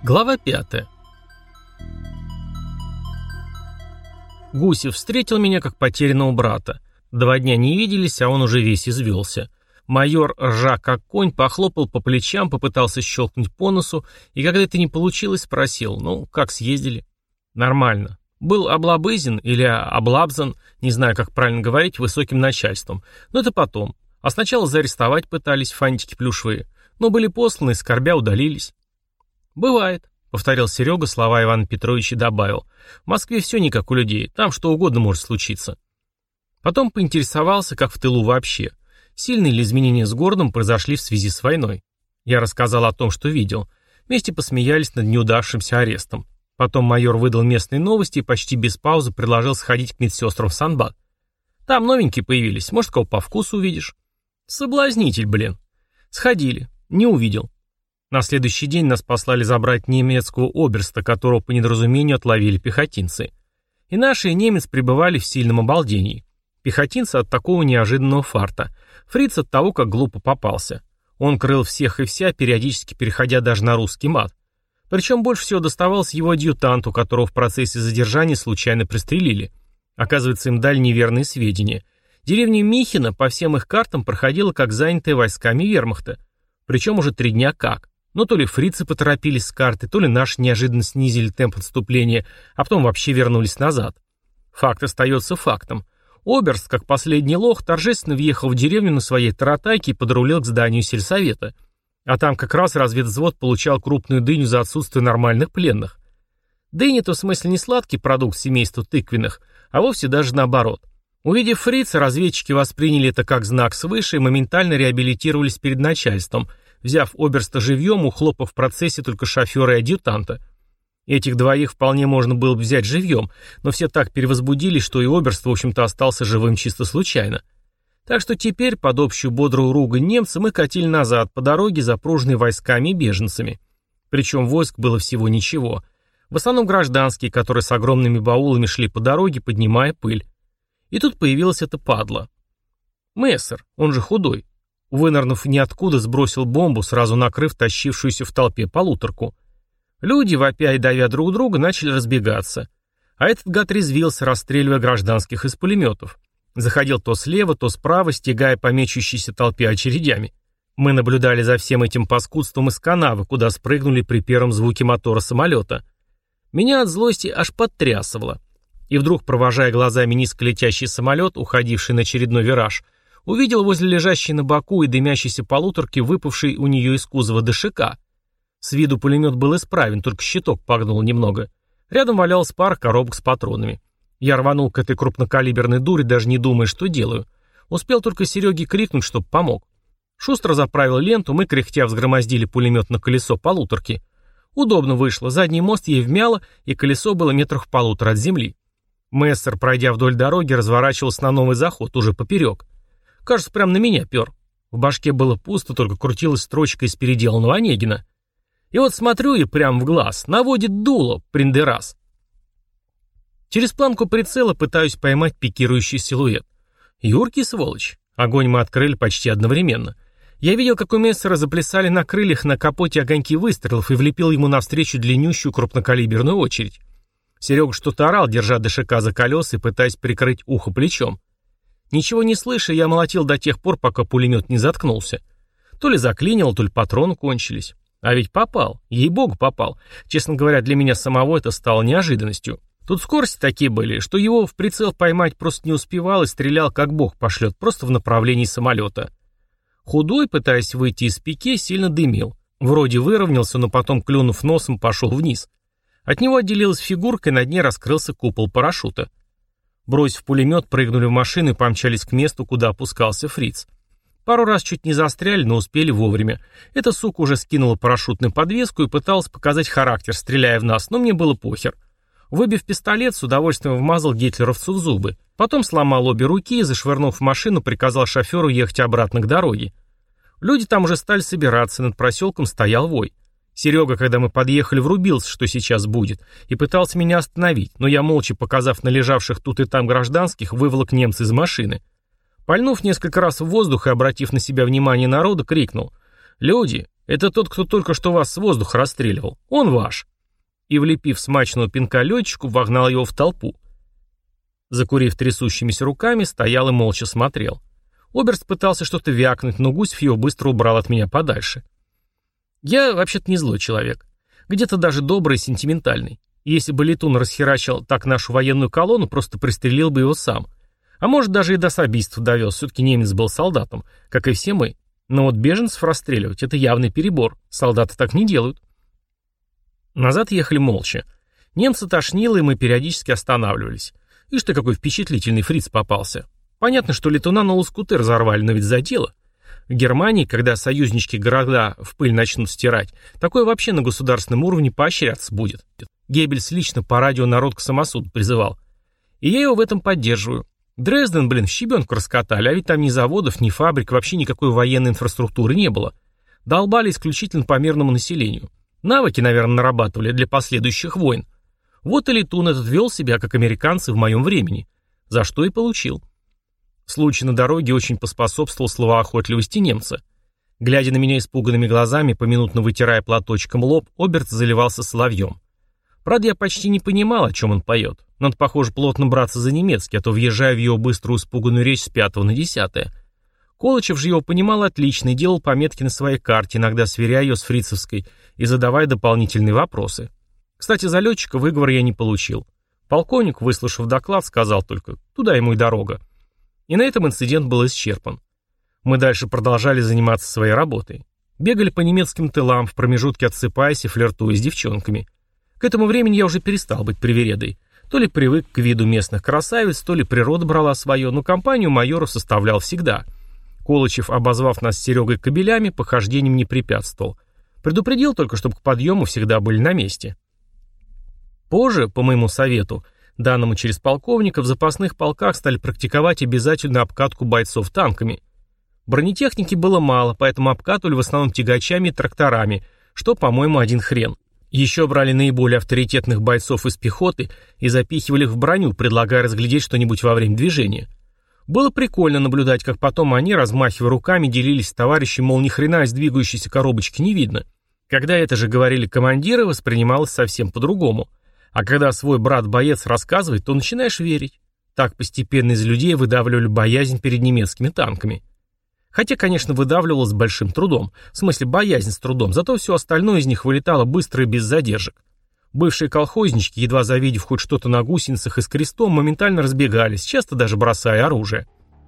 Глава 5. Гусев встретил меня как потерянного брата. 2 дня не виделись, а он уже весь извелся. Майор, ржа как конь, похлопал по плечам, попытался щелкнуть по носу, и когда это не получилось, спросил: «Ну, как съездили?» «Нормально. Был облабызен или облабзан, не знаю, как правильно говорить, высоким начальством. Но это потом. А сначала заарестовать пытались, фантики плюшевые. Но были посланы, скорбя удалились». «Бывает», — повторил Серега слова Ивана Петровича и добавил. «В Москве все не как у людей, там что угодно может случиться». Потом поинтересовался, как в тылу вообще. Сильные ли изменения с городом произошли в связи с войной. Я рассказал о том, что видел. Вместе посмеялись над неудавшимся арестом. Потом майор выдал местные новости и почти без паузы предложил сходить к медсестрам в Санбат. «Там новенькие появились, может, кого по вкусу увидишь». «Соблазнитель, блин». Сходили. Не увидел. На следующий день нас послали забрать немецкого оберста, которого по недоразумению отловили пехотинцы. И наши, и немец пребывали в сильном обалдении. Пехотинцы от такого неожиданного фарта. Фриц от того, как глупо попался. Он крыл всех и вся, периодически переходя даже на русский мат. Причем больше всего доставалось его адъютанту, которого в процессе задержания случайно пристрелили. Оказывается, им дали неверные сведения. Деревня Михино по всем их картам проходила как занятая войсками вермахта. Причем уже 3 дня как. Но то ли фрицы поторопились с карты, то ли наши неожиданно снизили темп отступления, а потом вообще вернулись назад. Факт остается фактом. Оберст, как последний лох, торжественно въехал в деревню на своей таратайке и подрулил к зданию сельсовета. А там как раз разведвзвод получал крупную дыню за отсутствие нормальных пленных. Дыня-то в смысле не сладкий продукт семейства тыквенных, а вовсе даже наоборот. Увидев фрица, разведчики восприняли это как знак свыше и моментально реабилитировались перед начальством, взяв оберста живьем, ухлопав в процессе только шофера и адъютанта. Этих 2 вполне можно было бы взять живьем, но все так перевозбудились, что и оберст, в общем-то, остался живым чисто случайно. Так что теперь, под общую бодрую ругань немца, мы катили назад по дороге, запруженной войсками и беженцами. Причем войск было всего ничего. В основном гражданские, которые с огромными баулами шли по дороге, поднимая пыль. И тут появилась эта падла. Мессер, он же худой, вынырнув ниоткуда, сбросил бомбу, сразу накрыв тащившуюся в толпе полуторку. Люди, вопя и давя друг друга, начали разбегаться. А этот гад резвился, расстреливая гражданских из пулеметов. Заходил то слева, то справа, стягая по мечущейся толпе очередями. Мы наблюдали за всем этим паскудством из канавы, куда спрыгнули при первом звуке мотора самолета. Меня от злости аж подтрясывало. И вдруг, провожая глазами низколетящий самолет, уходивший на очередной вираж, увидел возле лежащей на боку и дымящейся полуторки, выпавшей у нее из кузова ДШК. С виду пулемет был исправен, только щиток погнул немного. Рядом валялась пара коробок с патронами. Я рванул к этой крупнокалиберной дуре, даже не думая, что делаю. Успел только Сереге крикнуть, чтоб помог. Шустро заправил ленту, мы кряхтя взгромоздили пулемет на колесо полуторки. Удобно вышло, задний мост ей вмяло, и колесо было 1,5 метра от земли. Мессер, пройдя вдоль дороги, разворачивался на новый заход, уже поперек. Кажется, прямо на меня пер. В башке было пусто, только крутилась строчка из переделанного Онегина. И вот смотрю и прямо в глаз, наводит дуло, приндерас. Через планку прицела пытаюсь поймать пикирующий силуэт. Юркий сволочь. Огонь мы открыли почти одновременно. Я видел, как у Мессера заплясали на крыльях на капоте огоньки выстрелов и влепил ему навстречу длиннющую крупнокалиберную очередь. Серега что-то орал, держа ДШК за колеса и пытаясь прикрыть ухо плечом. Ничего не слыша, я молотил до тех пор, пока пулемет не заткнулся. То ли заклинило, то ли патроны кончились. А ведь попал, ей-богу попал. Честно говоря, для меня самого это стало неожиданностью. Тут скорости такие были, что его в прицел поймать просто не успевал и стрелял, как бог пошлет, просто в направлении самолета. Худой, пытаясь выйти из пике, сильно дымил. Вроде выровнялся, но потом, клюнув носом, пошел вниз. От него отделилась фигурка, и над ней раскрылся купол парашюта. Бросив пулемет, прыгнули в машину и помчались к месту, куда опускался фриц. Пару раз чуть не застряли, но успели вовремя. Эта сука уже скинула парашютную подвеску и пыталась показать характер, стреляя в нас, но мне было похер. Выбив пистолет, с удовольствием вмазал гитлеровцу в зубы. Потом сломал обе руки и, зашвырнув в машину, приказал шоферу ехать обратно к дороге. Люди там уже стали собираться, над проселком стоял вой. Серега, когда мы подъехали, врубился, что сейчас будет, и пытался меня остановить, но я, молча показав на лежавших тут и там гражданских, выволок немца из машины. Пальнув несколько раз в воздух и обратив на себя внимание народа, крикнул: «Люди, Это тот, кто только что вас с воздуха расстреливал. Он ваш». И, влепив смачного пинка летчику, вогнал его в толпу. Закурив трясущимися руками, стоял и молча смотрел. Оберст пытался что-то вякнуть, но Гусев его быстро убрал от меня подальше. Я вообще-то не злой человек. Где-то даже добрый и сентиментальный. И если бы Летун расхерачил так нашу военную колонну, просто пристрелил бы его сам. А может, даже и до особистства довез, все-таки немец был солдатом, как и все мы. Но вот беженцев расстреливать — это явный перебор. Солдаты так не делают. Назад ехали молча. Немца тошнило, и мы периодически останавливались. Ишь ты, какой впечатлительный фриц попался. Понятно, что летуна на лоскуты разорвали, но ведь за дело. В Германии, когда союзнички города в пыль начнут стирать, такое вообще на государственном уровне поощряться будет. Геббельс лично по радио народ к самосуду призывал. И я его в этом поддерживаю. Дрезден, в щебенку раскатали, а ведь там ни заводов, ни фабрик, вообще никакой военной инфраструктуры не было. Долбали исключительно по мирному населению. Навыки, наверное, нарабатывали для последующих войн. Вот и летун этот вел себя, как американцы в моем времени. За что и получил. Случай на дороге очень поспособствовал словоохотливости немца. Глядя на меня испуганными глазами, поминутно вытирая платочком лоб, Оберст заливался соловьем. Правда, я почти не понимал, о чем он поет. Надо, похоже, плотно браться за немецкий, а то въезжаю в его быструю испуганную речь с 5 на 10. Колычев же его понимал отлично и делал пометки на своей карте, иногда сверяя ее с фрицевской и задавая дополнительные вопросы. Кстати, за летчика выговор я не получил. Полковник, выслушав доклад, сказал только «туда ему и дорога». И на этом инцидент был исчерпан. Мы дальше продолжали заниматься своей работой. Бегали по немецким тылам, в промежутке отсыпаясь и флиртуя с девчонками. К этому времени я уже перестал быть привередой. То ли привык к виду местных красавиц, то ли природа брала свое, но компанию майоров составлял всегда. Колычев, обозвав нас с Серегой кобелями, похождением не препятствовал. Предупредил только, чтобы к подъему всегда были на месте. Позже, по моему совету, данному через полковника, в запасных полках стали практиковать обязательную обкатку бойцов танками. Бронетехники было мало, поэтому обкатывали в основном тягачами и тракторами, что, по-моему, один хрен. Еще брали наиболее авторитетных бойцов из пехоты и запихивали их в броню, предлагая разглядеть что-нибудь во время движения. Было прикольно наблюдать, как потом они, размахивая руками, делились с товарищем, мол, ни хрена из двигающейся коробочки не видно. Когда это же говорили командиры, воспринималось совсем по-другому. А когда свой брат-боец рассказывает, то начинаешь верить. Так постепенно из людей выдавливали боязнь перед немецкими танками. Хотя, конечно, выдавливало с большим трудом. В смысле, боязнь с трудом. Зато все остальное из них вылетало быстро и без задержек. Бывшие колхознички, едва завидев хоть что-то на гусеницах и с крестом, моментально разбегались, часто даже бросая оружие.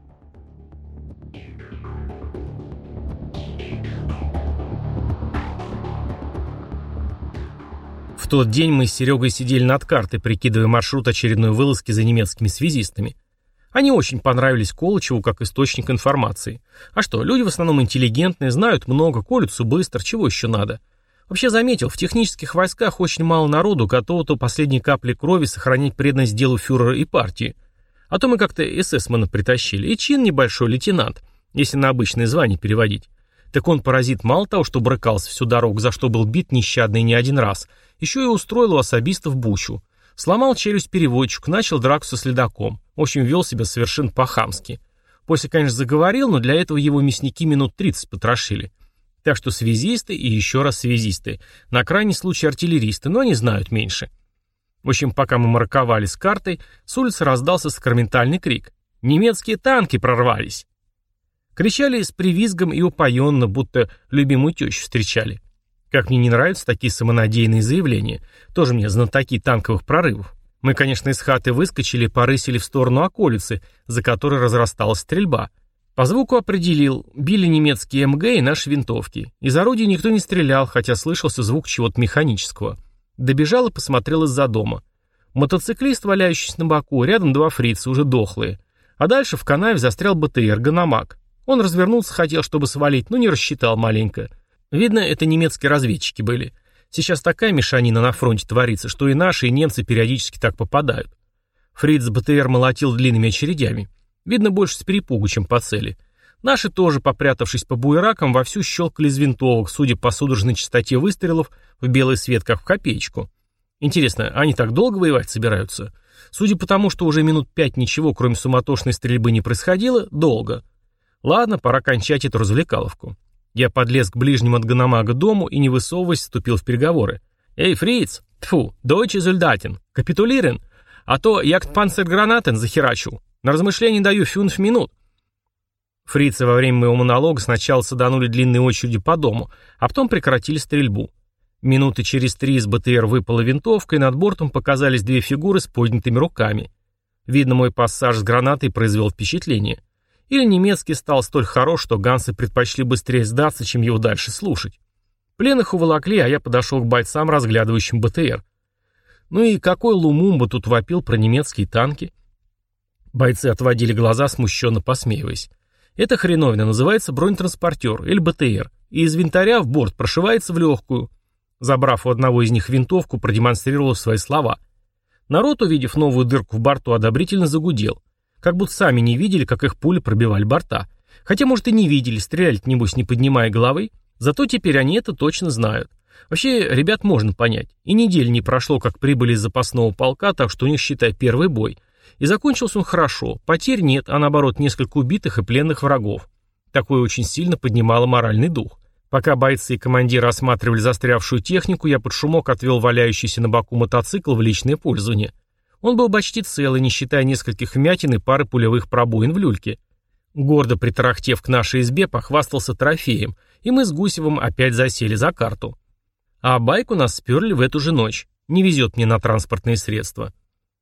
В тот день мы с Серегой сидели над картой, прикидывая маршрут очередной вылазки за немецкими связистами. Они очень понравились Колычеву как источник информации. А что, люди в основном интеллигентные, знают много, колются быстро, чего еще надо? Вообще заметил, в технических войсках очень мало народу, готово до последней капли крови сохранить преданность делу фюрера и партии. А то мы как-то эсэсмана притащили, и чин небольшой лейтенант, если на обычное звание переводить. Так он, паразит, мало того, что брыкался всю дорогу, за что был бит нещадно и не один раз, еще и устроил у особистов бучу. Сломал челюсть переводчику, начал драку со следаком. В общем, вел себя совершенно по-хамски. После, конечно, заговорил, но для этого его мясники минут 30 потрошили. Так что связисты и еще раз связисты. На крайний случай артиллеристы, но они знают меньше. В общем, пока мы мараковали с картой, с улицы раздался сакраментальный крик. «Немецкие танки прорвались!» Кричали с привизгом и упоенно, будто любимую тещу встречали. Как мне не нравятся такие самонадеянные заявления. Тоже мне знатоки танковых прорывов. Мы, конечно, из хаты выскочили и порысили в сторону околицы, за которой разрасталась стрельба. По звуку определил, били немецкие МГ и наши винтовки. Из орудий никто не стрелял, хотя слышался звук чего-то механического. Добежал и посмотрел из-за дома. Мотоциклист, валяющийся на боку, рядом два фрица, уже дохлые. А дальше в канаве застрял БТР «Ганамак». Он развернулся, хотел, чтобы свалить, но не рассчитал маленько. Видно, это немецкие разведчики были. Сейчас такая мешанина на фронте творится, что и наши, и немцы периодически так попадают. Фриц БТР молотил длинными очередями. Видно, больше с перепугу, чем по цели. Наши тоже, попрятавшись по буеракам, вовсю щелкали из винтовок, судя по судорожной частоте выстрелов, в белый свет, как в копеечку. Интересно, они так долго воевать собираются? Судя по тому, что уже минут 5 ничего, кроме суматошной стрельбы, не происходило, долго. Ладно, пора кончать эту развлекаловку. Я подлез к ближнему от Ганамага дому и, не высовываясь, вступил в переговоры. «Эй, фриц! Тьфу, дойче зольдатин! Капитулирен! А то я к панцергранатен захерачу! На размышление даю 5 минут!» Фрицы во время моего монолога сначала саданули длинные очереди по дому, а потом прекратили стрельбу. Минуты через 3 из БТР выпала винтовка, и над бортом показались 2 фигуры с поднятыми руками. Видно, мой пассаж с гранатой произвел впечатление. Или немецкий стал столь хорош, что ганцы предпочли быстрее сдаться, чем его дальше слушать. Пленных уволокли, а я подошел к бойцам, разглядывающим БТР. Ну и какой Лумумба тут вопил про немецкие танки? Бойцы отводили глаза, смущенно посмеиваясь. Эта хреновина называется бронетранспортер, или БТР, и из винтаря в борт прошивается в легкую. Забрав у одного из них винтовку, продемонстрировал свои слова. Народ, увидев новую дырку в борту, одобрительно загудел. Как будто сами не видели, как их пули пробивали борта. Хотя, может, и не видели, стреляли, небось, не поднимая головы. Зато теперь они это точно знают. Вообще, ребят можно понять. И недели не прошло, как прибыли из запасного полка, так что у них, считай, первый бой. И закончился он хорошо. Потерь нет, а наоборот, несколько убитых и пленных врагов. Такое очень сильно поднимало моральный дух. Пока бойцы и командиры осматривали застрявшую технику, я под шумок отвел валяющийся на боку мотоцикл в личное пользование. Он был почти целый, не считая нескольких вмятин и пары пулевых пробоин в люльке. Гордо притарахтев к нашей избе, похвастался трофеем, и мы с Гусевым опять засели за карту. А байк у нас сперли в эту же ночь. Не везет мне на транспортные средства.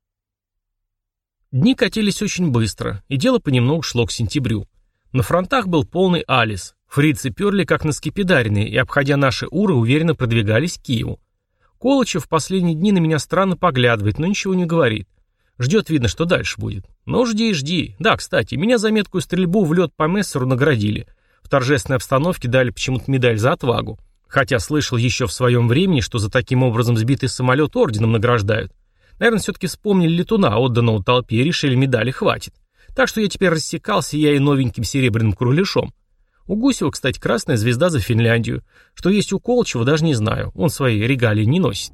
Дни катились очень быстро, и дело понемногу шло к сентябрю. На фронтах был полный алис. Фрицы перли как на скипидаренные, и, обходя наши уры, уверенно продвигались к Киеву. Колычев в последние дни на меня странно поглядывает, но ничего не говорит. Ждет, видно, что дальше будет. Но жди и жди. Да, кстати, меня за меткую стрельбу в лед по Мессеру наградили. В торжественной обстановке дали почему-то медаль за отвагу. Хотя слышал еще в своем времени, что за таким образом сбитый самолет орденом награждают. Наверное, все-таки вспомнили летуна, отданного толпе, и решили, медали хватит. Так что я теперь рассекался, я и новеньким серебряным кругляшом. У Гусева, кстати, красная звезда за Финляндию. Что есть у Колычева, даже не знаю. Он свои регалии не носит.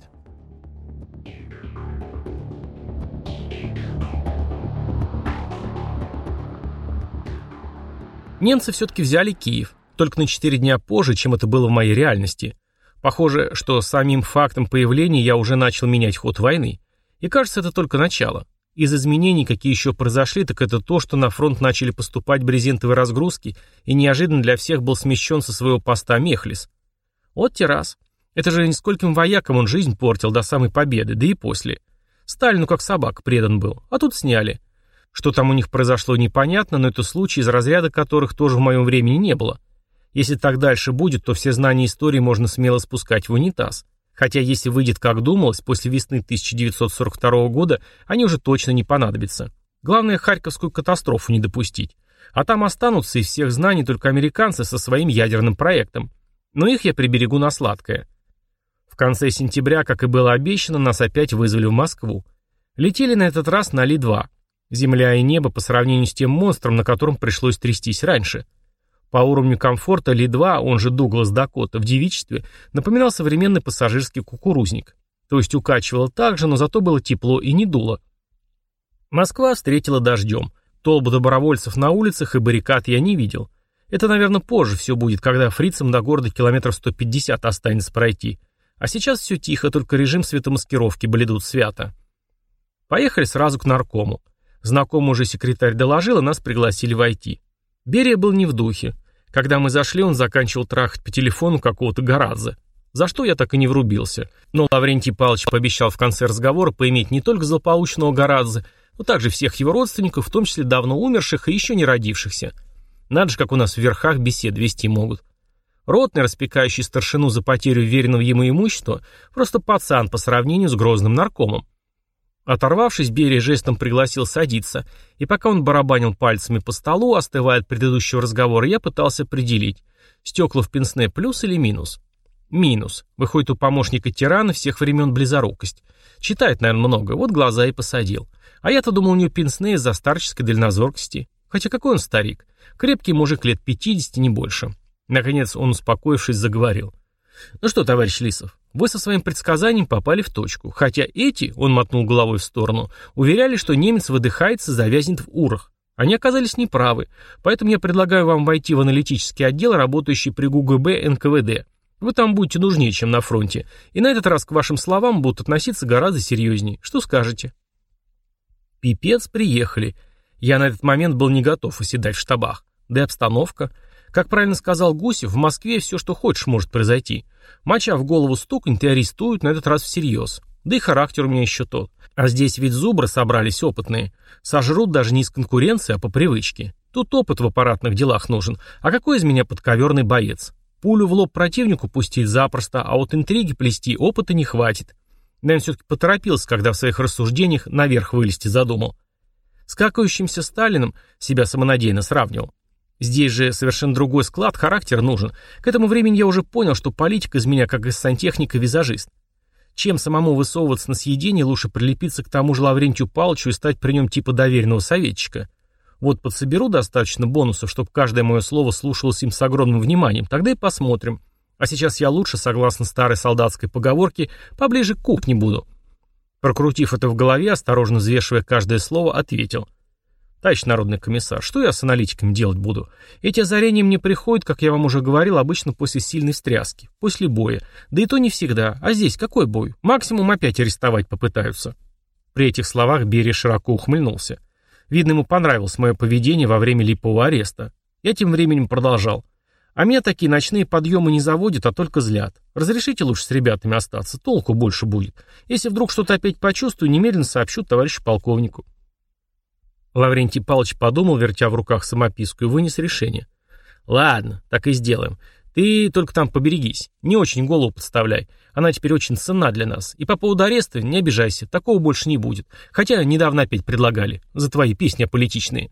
Немцы все-таки взяли Киев, только на 4 дня позже, чем это было в моей реальности. Похоже, что самим фактом появления я уже начал менять ход войны. И кажется, это только начало. Из изменений, какие еще произошли, так это то, что на фронт начали поступать брезентовые разгрузки, и неожиданно для всех был смещен со своего поста Мехлис. Вот те раз. Это же нискольким воякам он жизнь портил до самой победы, да и после. Сталину как собака предан был, а тут сняли. Что там у них произошло, непонятно, но это случаи, из разряда которых тоже в моем времени не было. Если так дальше будет, то все знания истории можно смело спускать в унитаз. Хотя, если выйдет как думалось, после весны 1942 года они уже точно не понадобятся. Главное, Харьковскую катастрофу не допустить. А там останутся из всех знаний только американцы со своим ядерным проектом. Но их я приберегу на сладкое. В конце сентября, как и было обещано, нас опять вызвали в Москву. Летели на этот раз на Ли-2. Земля и небо по сравнению с тем монстром, на котором пришлось трястись раньше. По уровню комфорта Ли-2, он же Дуглас Дакота, в девичестве, напоминал современный пассажирский кукурузник. То есть укачивало так же, но зато было тепло и не дуло. Москва встретила дождем. Толпу добровольцев на улицах и баррикад я не видел. Это, наверное, позже все будет, когда фрицам до города километров 150 останется пройти. А сейчас все тихо, только режим светомаскировки бледут свято. Поехали сразу к наркому. Знакомый уже секретарь доложил, и нас пригласили войти. Берия был не в духе. Когда мы зашли, он заканчивал трахать по телефону какого-то Горадзе. За что я так и не врубился. Но Лаврентий Павлович пообещал в конце разговора поиметь не только злополучного Горадзе, но также всех его родственников, в том числе давно умерших и еще не родившихся. Надо же, как у нас в верхах бесед вести могут. Ротный, распекающий старшину за потерю веренного ему имущества, просто пацан по сравнению с грозным наркомом. Оторвавшись, Берия жестом пригласил садиться, и пока он барабанил пальцами по столу, остывая от предыдущего разговора, я пытался определить, стекла в пенсне плюс или минус. Минус. Выходит, у помощника тирана всех времен близорукость. Читает, наверное, много, вот глаза и посадил. А я-то думал, у него пенсне из-за старческой дальнозоркости. Хотя какой он старик? Крепкий мужик лет 50, не больше. Наконец он, успокоившись, заговорил. «Ну что, товарищ Лисов, вы со своим предсказанием попали в точку. Хотя эти, он мотнул головой в сторону, уверяли, что немец выдыхается, завязнет в урах. Они оказались неправы, поэтому я предлагаю вам войти в аналитический отдел, работающий при ГУГБ НКВД. Вы там будете нужнее, чем на фронте, и на этот раз к вашим словам будут относиться гораздо серьезнее. Что скажете?» Пипец, приехали. Я на этот момент был не готов оседать в штабах. Да и обстановка. Как правильно сказал Гусев, в Москве все, что хочешь, может произойти. Моча в голову стукнет и арестуют, на этот раз всерьез. Да и характер у меня еще тот. А здесь ведь зубры собрались опытные. Сожрут даже не из конкуренции, а по привычке. Тут опыт в аппаратных делах нужен. А какой из меня подковерный боец? Пулю в лоб противнику пустить запросто, а вот интриги плести опыта не хватит. Наверное, все-таки поторопился, когда в своих рассуждениях наверх вылезти задумал. С какающимся Сталиным себя самонадеянно сравнивал. Здесь же совершенно другой склад, характер нужен. К этому времени я уже понял, что политик из меня как из сантехника-визажист. Чем самому высовываться на съедение, лучше прилепиться к тому же Лаврентию Павловичу и стать при нем типа доверенного советчика. Вот подсоберу достаточно бонусов, чтобы каждое мое слово слушалось им с огромным вниманием, тогда и посмотрим. А сейчас я лучше, согласно старой солдатской поговорке, поближе к кухне буду. Прокрутив это в голове, осторожно взвешивая каждое слово, ответил: «Товарищ народный комиссар, что я с аналитиками делать буду? Эти озарения мне приходят, как я вам уже говорил, обычно после сильной встряски, после боя. Да и то не всегда. А здесь какой бой? Максимум опять арестовать попытаются». При этих словах Берия широко ухмыльнулся. Видно, ему понравилось мое поведение во время липового ареста. Я тем временем продолжал: «А меня такие ночные подъемы не заводят, а только злят. Разрешите лучше с ребятами остаться, толку больше будет. Если вдруг что-то опять почувствую, немедленно сообщу товарищу полковнику». Лаврентий Павлович подумал, вертя в руках самописку, и вынес решение. «Ладно, так и сделаем. Ты только там поберегись. Не очень голову подставляй. Она теперь очень ценна для нас. И по поводу ареста не обижайся, такого больше не будет. Хотя недавно опять предлагали. За твои песни аполитичные».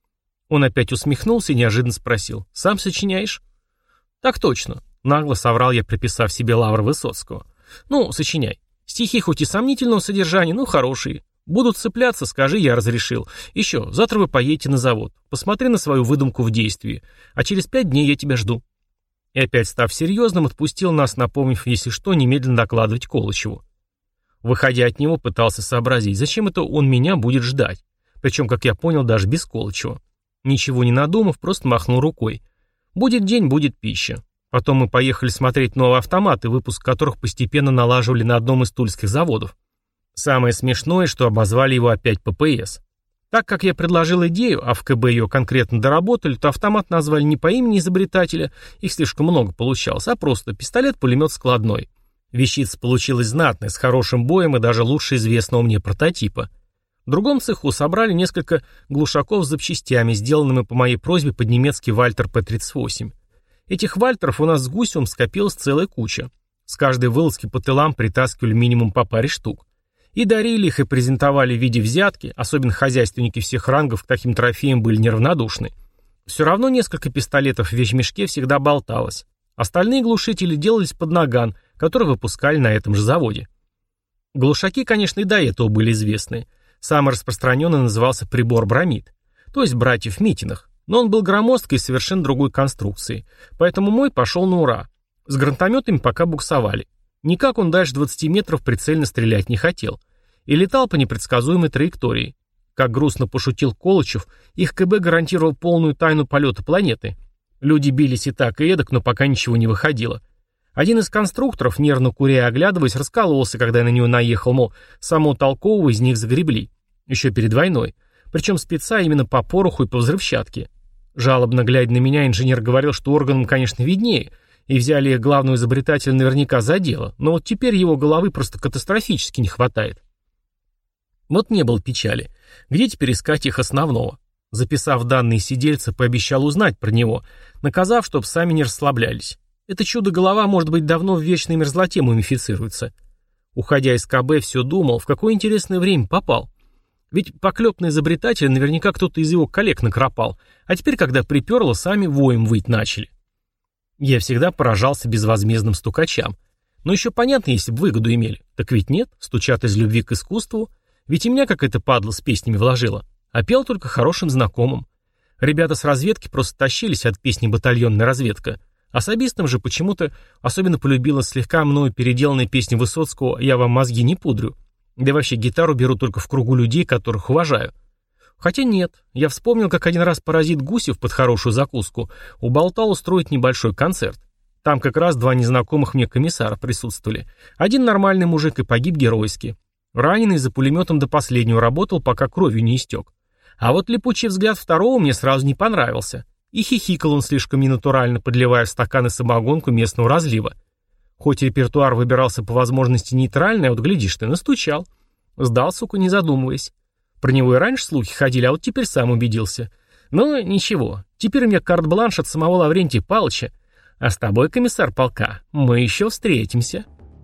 Он опять усмехнулся и неожиданно спросил: «Сам сочиняешь?» «Так точно», — нагло соврал я, приписав себе лавр Высоцкого. «Ну, сочиняй. Стихи хоть и сомнительного содержания, но хорошие. Будут цепляться, скажи, я разрешил. Еще, завтра вы поедете на завод. Посмотри на свою выдумку в действии. А через 5 дней я тебя жду». И опять, став серьезным, отпустил нас, напомнив, если что, немедленно докладывать Колычеву. Выходя от него, пытался сообразить, зачем это он меня будет ждать. Причем, как я понял, даже без Колычева. Ничего не надумав, просто махнул рукой. Будет день, будет пища. Потом мы поехали смотреть новые автоматы, выпуск которых постепенно налаживали на одном из тульских заводов. Самое смешное, что обозвали его опять ППС. Так как я предложил идею, а в КБ ее конкретно доработали, то автомат назвали не по имени изобретателя, их слишком много получалось, а просто пистолет-пулемет складной. Вещица получилась знатная, с хорошим боем и даже лучше известного мне прототипа. В другом цеху собрали несколько глушаков с запчастями, сделанными по моей просьбе под немецкий Вальтер П-38. Этих Вальтеров у нас с Гусевым скопилась целая куча. С каждой вылазки по тылам притаскивали минимум по паре штук. И дарили их, и презентовали в виде взятки, особенно хозяйственники всех рангов к таким трофеям были неравнодушны. Все равно несколько пистолетов в вещмешке всегда болталось. Остальные глушители делались под наган, который выпускали на этом же заводе. Глушаки, конечно, и до этого были известны. Самый распространенный назывался прибор Брамид, то есть братьев Митиных, но он был громоздкой и совершенно другой конструкции, поэтому мой пошел на ура. С гранатометами пока буксовали. Никак он дальше 20 метров прицельно стрелять не хотел. И летал по непредсказуемой траектории. Как грустно пошутил Колычев, их КБ гарантировал полную тайну полета планеты. Люди бились и так, и эдак, но пока ничего не выходило. Один из конструкторов, нервно куря и оглядываясь, раскалывался, когда я на него наехал, мол, самого толкового из них загребли. Еще перед войной. Причем спеца именно по пороху и по взрывчатке. Жалобно глядя на меня, инженер говорил, что органам, конечно, виднее, и взяли их главного изобретателя наверняка за дело, но вот теперь его головы просто катастрофически не хватает. Вот не было печали. Где теперь искать их основного? Записав данные сидельца, пообещал узнать про него, наказав, чтоб сами не расслаблялись. Это чудо-голова, может быть, давно в вечной мерзлоте мумифицируется. Уходя из КБ, все думал, в какое интересное время попал. Ведь поклеп изобретателя наверняка кто-то из его коллег накропал, а теперь, когда приперло, сами воем выть начали. Я всегда поражался безвозмездным стукачам. Но еще понятно, если бы выгоду имели. Так ведь нет, стучат из любви к искусству. Ведь и меня какая-то падла с песнями вложила. А пел только хорошим знакомым. Ребята с разведки просто тащились от песни «Батальонная разведка». Особистам же почему-то особенно полюбилась слегка мною переделанная песня Высоцкого «Я вам мозги не пудрю». Да и вообще гитару беру только в кругу людей, которых уважаю. Хотя нет, я вспомнил, как один раз паразит Гусев под хорошую закуску уболтал устроить небольшой концерт. Там как раз два незнакомых мне комиссара присутствовали. Один нормальный мужик и погиб геройски. Раненый за пулеметом до последнего работал, пока кровью не истек. А вот липучий взгляд второго мне сразу не понравился. И хихикал он слишком ненатурально, подливая в стаканы самогонку местного разлива. Хоть репертуар выбирался по возможности нейтральный, а вот глядишь ты, настучал. Сдал, сука, не задумываясь. Про него и раньше слухи ходили, а вот теперь сам убедился. Ну, ничего, теперь у меня карт-бланш от самого Лаврентия Павловича. А с тобой, комиссар полка, мы еще встретимся.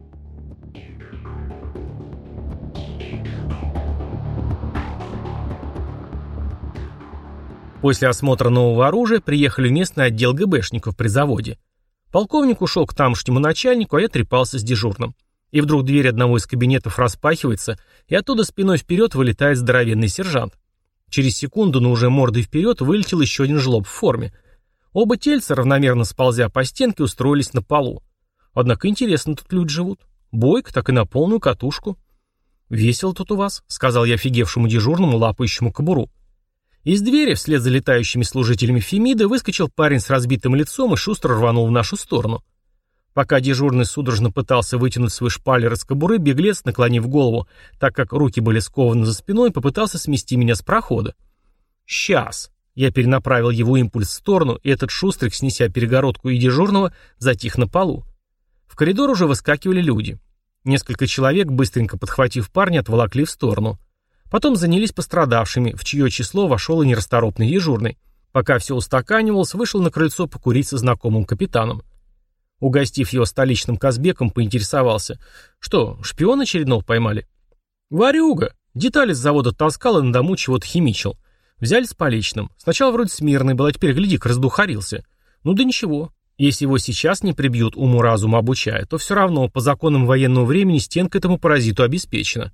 После осмотра нового оружия приехали в местный отдел ГБшников при заводе. Полковник ушел к тамошнему начальнику, а я трепался с дежурным. И вдруг дверь одного из кабинетов распахивается, и оттуда спиной вперед вылетает здоровенный сержант. Через секунду, но уже мордой вперед, вылетел еще один жлоб в форме. Оба тельца, равномерно сползя по стенке, устроились на полу. Однако интересно тут люди живут. Бойко, так и на полную катушку. «Весело тут у вас», — сказал я офигевшему дежурному, лапающему кобуру. Из двери, вслед за летающими служителями Фемиды, выскочил парень с разбитым лицом и шустро рванул в нашу сторону. Пока дежурный судорожно пытался вытянуть свой шпалер из кобуры, беглец, наклонив голову, так как руки были скованы за спиной, попытался смести меня с прохода. «Сейчас!» Я перенаправил его импульс в сторону, и этот шустрик, снеся перегородку и дежурного, затих на полу. В коридор уже выскакивали люди. Несколько человек, быстренько подхватив парня, отволокли в сторону. Потом занялись пострадавшими, в чье число вошел и нерасторопный дежурный. Пока все устаканивалось, вышел на крыльцо покурить со знакомым капитаном. Угостив его столичным казбеком, поинтересовался. Что, шпиона очередного поймали? Ворюга. Детали с завода таскал и на дому чего-то химичил. Взяли с поличным. Сначала вроде смирный был, а теперь, гляди-ка, раздухарился. Ну да ничего. Если его сейчас не прибьют, уму-разуму обучая, то все равно по законам военного времени стенка этому паразиту обеспечена.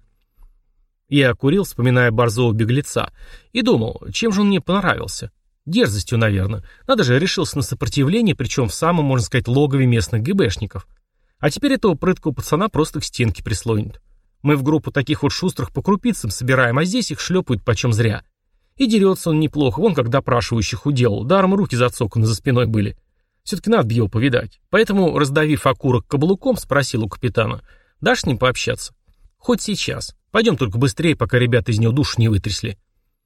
Я курил, вспоминая борзого беглеца, и думал, чем же он мне понравился. Дерзостью, наверное. Надо же, решился на сопротивление, причем в самом, можно сказать, логове местных ГБшников. А теперь этого прыткого пацана просто к стенке прислонят. Мы в группу таких вот шустрых по крупицам собираем, а здесь их шлепают почем зря. И дерется он неплохо, вон как допрашивающих уделал, даром руки зацоканы за спиной были. Все-таки надо бы его повидать. Поэтому, раздавив окурок каблуком, спросил у капитана, дашь с ним пообщаться? Хоть сейчас. Пойдем только быстрее, пока ребята из него душу не вытрясли.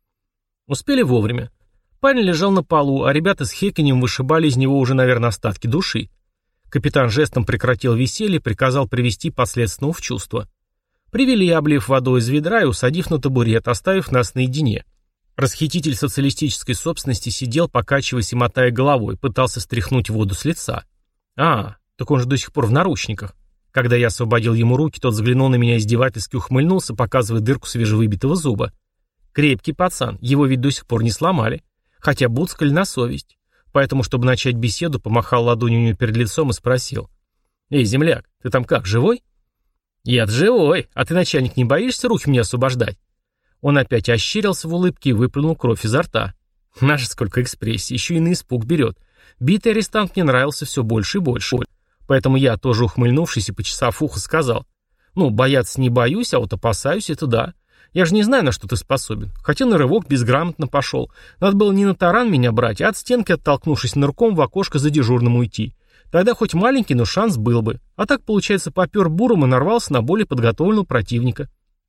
Успели вовремя. Парень лежал на полу, а ребята с хеканьем вышибали из него уже, наверное, остатки души. Капитан жестом прекратил веселье и приказал привести подследственного в чувство. Привели, облив водой из ведра и усадив на табурет, оставив нас наедине. Расхититель социалистической собственности сидел, покачиваясь и мотая головой, пытался стряхнуть воду с лица. Так он же до сих пор в наручниках. Когда я освободил ему руки, тот взглянул на меня издевательски, ухмыльнулся, показывая дырку свежевыбитого зуба. Крепкий пацан, его ведь до сих пор не сломали. Хотя буцкали на совесть. Поэтому, чтобы начать беседу, помахал ладонью у него перед лицом и спросил. «Эй, земляк, ты там как, живой?» «Я-то живой, а ты, начальник, не боишься руки мне освобождать?» Он опять ощерился в улыбке и выплюнул кровь изо рта. Наше сколько экспрессий, еще и на испуг берет. Битый арестант мне нравился все больше и больше. Поэтому я, тоже ухмыльнувшись и почесав ухо, сказал. Бояться не боюсь, а вот опасаюсь, это да. Я же не знаю, на что ты способен. Хотя на рывок безграмотно пошел. Надо было не на таран меня брать, а от стенки, оттолкнувшись нырком, в окошко за дежурным уйти. Тогда хоть маленький, но шанс был бы. А так, получается, попер буром и нарвался на более подготовленного противника.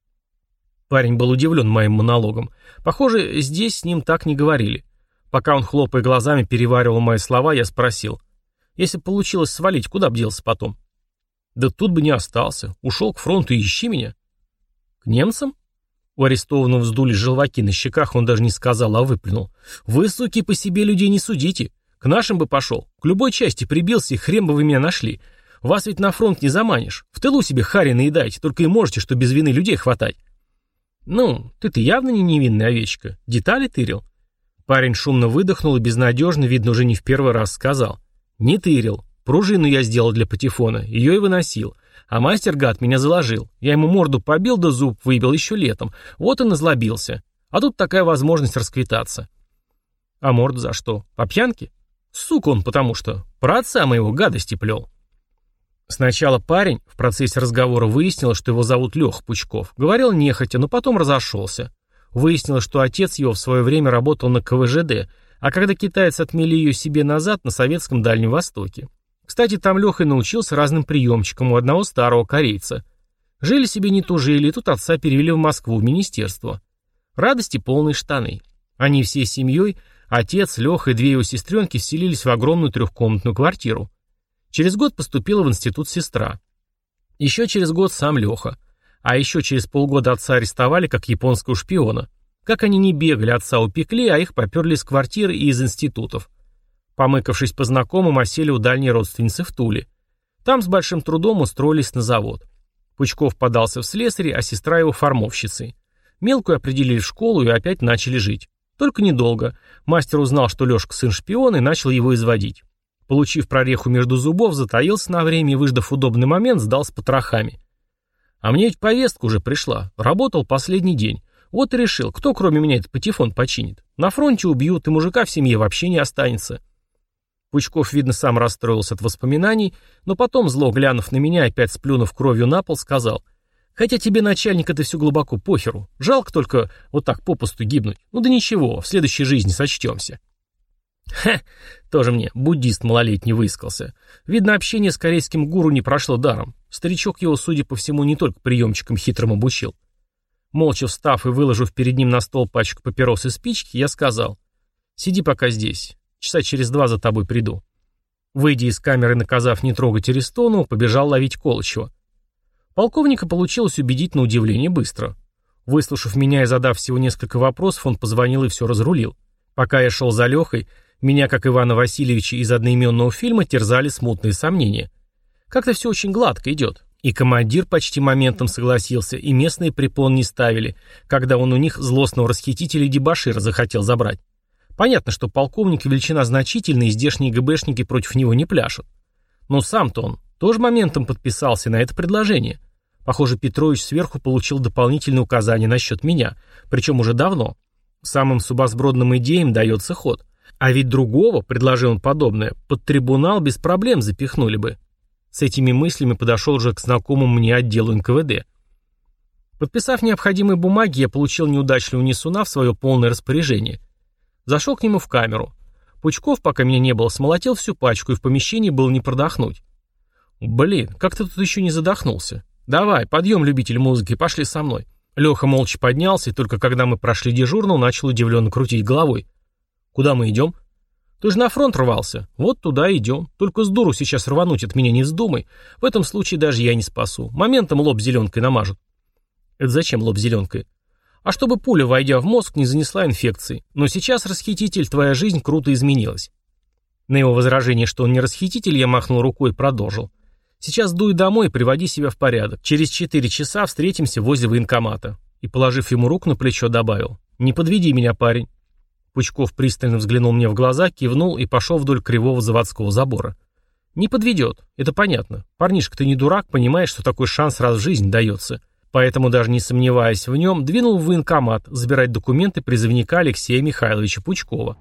Парень был удивлен моим монологом. Похоже, здесь с ним так не говорили. Пока он, хлопая глазами, переваривал мои слова, я спросил. Если бы получилось свалить, куда бы делся потом? Да тут бы не остался. Ушел к фронту и ищи меня. К немцам? У арестованного вздулись желваки на щеках, он даже не сказал, а выплюнул. Вы, суки, по себе людей не судите. К нашим бы пошел. К любой части прибился, и хрен бы вы меня нашли. Вас ведь на фронт не заманишь. В тылу себе хари наедайте, только и можете, что без вины людей хватать. Ты-то явно не невинная овечка. Детали тырил? Парень шумно выдохнул и безнадежно, видно, уже не в первый раз сказал. Не тырил. Пружину я сделал для патефона, ее и выносил. А мастер-гад меня заложил. Я ему морду побил, да зуб выбил еще летом. Вот и назлобился. А тут такая возможность расквитаться. А морду за что? По пьянке? Сука он, потому что про отца моего гадости плел. Сначала парень в процессе разговора выяснил, что его зовут Леха Пучков. Говорил нехотя, но потом разошелся. Выяснилось, что отец его в свое время работал на КВЖД, а когда китайцы отмели ее себе назад на советском Дальнем Востоке. Кстати, там Леха и научился разным приемчикам у одного старого корейца. Жили себе не тужили, и тут отца перевели в Москву, в министерство. Радости полные штаны. Они всей семьей, отец, Леха и две его сестренки, вселились в огромную трехкомнатную квартиру. Через год поступила в институт сестра. Еще через год сам Леха. А еще через полгода отца арестовали как японского шпиона. Как они не бегали, отца упекли, а их поперли из квартиры и из институтов. Помыкавшись по знакомым, осели у дальней родственницы в Туле. Там с большим трудом устроились на завод. Пучков подался в слесари, а сестра его формовщицей. Мелкую определили в школу и опять начали жить. Только недолго. Мастер узнал, что Лешка сын шпион, и начал его изводить. Получив прореху между зубов, затаился на время и, выждав удобный момент, сдал с потрохами. А мне ведь повестка уже пришла. Работал последний день. Вот и решил, кто кроме меня этот патефон починит. На фронте убьют, и мужика в семье вообще не останется. Пучков, видно, сам расстроился от воспоминаний, но потом, зло глянув на меня, опять сплюнув кровью на пол, сказал: «Хотя тебе, начальник, это все глубоко похеру. Жалко только вот так попусту гибнуть. Ну да ничего, в следующей жизни сочтемся». Ха, тоже мне буддист малолетний выискался. Видно, общение с корейским гуру не прошло даром. Старичок его, судя по всему, не только приемчикам хитрым обучил. Молча встав и выложив перед ним на стол пачку папирос и спички, я сказал: «Сиди пока здесь. Часа через 2 за тобой приду». Выйдя из камеры, наказав не трогать Арестонова, побежал ловить Колычева. Полковника получилось убедить на удивление быстро. Выслушав меня и задав всего несколько вопросов, он позвонил и все разрулил. Пока я шел за Лехой, меня, как Ивана Васильевича из одноименного фильма, терзали смутные сомнения. Как-то все очень гладко идет. И командир почти моментом согласился, и местные препон не ставили, когда он у них злостного расхитителя и дебошира захотел забрать. Понятно, что полковник величина значительная, и здешние ГБшники против него не пляшут. Но сам-то он тоже моментом подписался на это предложение. Похоже, Петрович сверху получил дополнительные указания насчет меня, причем уже давно. Самым сумасбродным идеям дается ход. А ведь другого, предложил он подобное, под трибунал без проблем запихнули бы. С этими мыслями подошел уже к знакомому мне отделу НКВД. Подписав необходимые бумаги, я получил неудачливого несуна в свое полное распоряжение. Зашел к нему в камеру. Пучков, пока меня не было, смолотил всю пачку, и в помещении было не продохнуть. «Блин, как ты тут еще не задохнулся? Давай, подъем, любитель музыки, пошли со мной». Леха молча поднялся, и только когда мы прошли дежурного, начал удивленно крутить головой. «Куда мы идем?» «Ты же на фронт рвался. Вот туда идем. Только с дуру сейчас рвануть от меня не вздумай. В этом случае даже я не спасу. Моментом лоб зеленкой намажут». «Это зачем лоб зеленкой?» «А чтобы пуля, войдя в мозг, не занесла инфекции. Но сейчас, расхититель, твоя жизнь круто изменилась». На его возражение, что он не расхититель, я махнул рукой и продолжил. «Сейчас дуй домой и приводи себя в порядок. Через 4 часа встретимся возле военкомата». И, положив ему руку на плечо, добавил: «Не подведи меня, парень». Пучков пристально взглянул мне в глаза, кивнул и пошел вдоль кривого заводского забора. «Не подведет, это понятно. Парнишка, ты не дурак, понимаешь, что такой шанс раз в жизнь дается». Поэтому, даже не сомневаясь в нем, двинул в военкомат забирать документы призывника Алексея Михайловича Пучкова.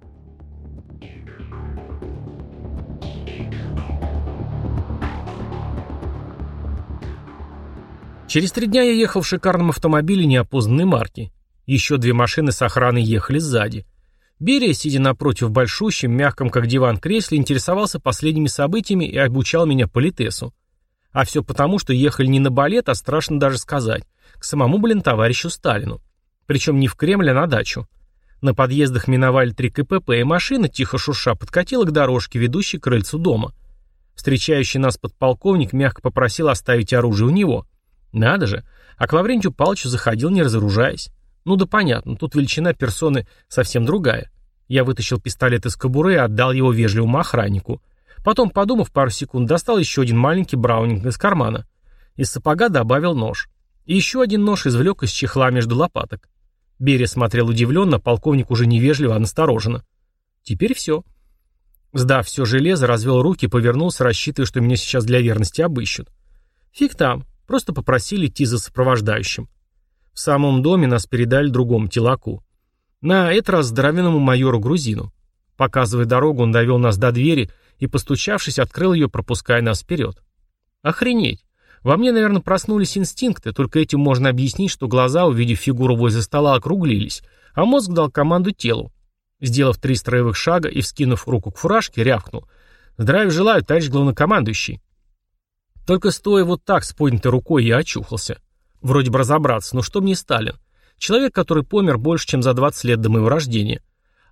Через 3 дня я ехал в шикарном автомобиле неопознанной марки. Еще 2 машины с охраной ехали сзади. Берия, сидя напротив в большущем, мягком как диван кресле, интересовался последними событиями и обучал меня политесу. А все потому, что ехали не на балет, а страшно даже сказать, к самому, товарищу Сталину. Причем не в Кремль, а на дачу. На подъездах миновали 3 КПП, и машина, тихо шурша, подкатила к дорожке, ведущей к крыльцу дома. Встречающий нас подполковник мягко попросил оставить оружие у него. Надо же, а к Лаврентию Павловичу заходил, не разоружаясь. Ну да понятно, тут величина персоны совсем другая. Я вытащил пистолет из кобуры и отдал его вежливому охраннику. Потом, подумав пару секунд, достал еще один маленький браунинг из кармана. Из сапога добавил нож. И еще один нож извлек из чехла между лопаток. Берия смотрел удивленно, полковник уже невежливо, а настороженно. Теперь все. Сдав все железо, развел руки и повернулся, рассчитывая, что меня сейчас для верности обыщут. Фиг там, просто попросили идти за сопровождающим. В самом доме нас передали другому телаку. На этот раз здоровенному майору-грузину. Показывая дорогу, он довел нас до двери и, постучавшись, открыл ее, пропуская нас вперед. Охренеть! Во мне, наверное, проснулись инстинкты, только этим можно объяснить, что глаза, увидев фигуру возле стола, округлились, а мозг дал команду телу. Сделав 3 строевых шага и вскинув руку к фуражке, рявкнул: «Здравия желаю, товарищ главнокомандующий». Только стоя вот так с поднятой рукой я очухался. Вроде бы разобраться, но что мне Сталин? Человек, который помер больше, чем за 20 лет до моего рождения.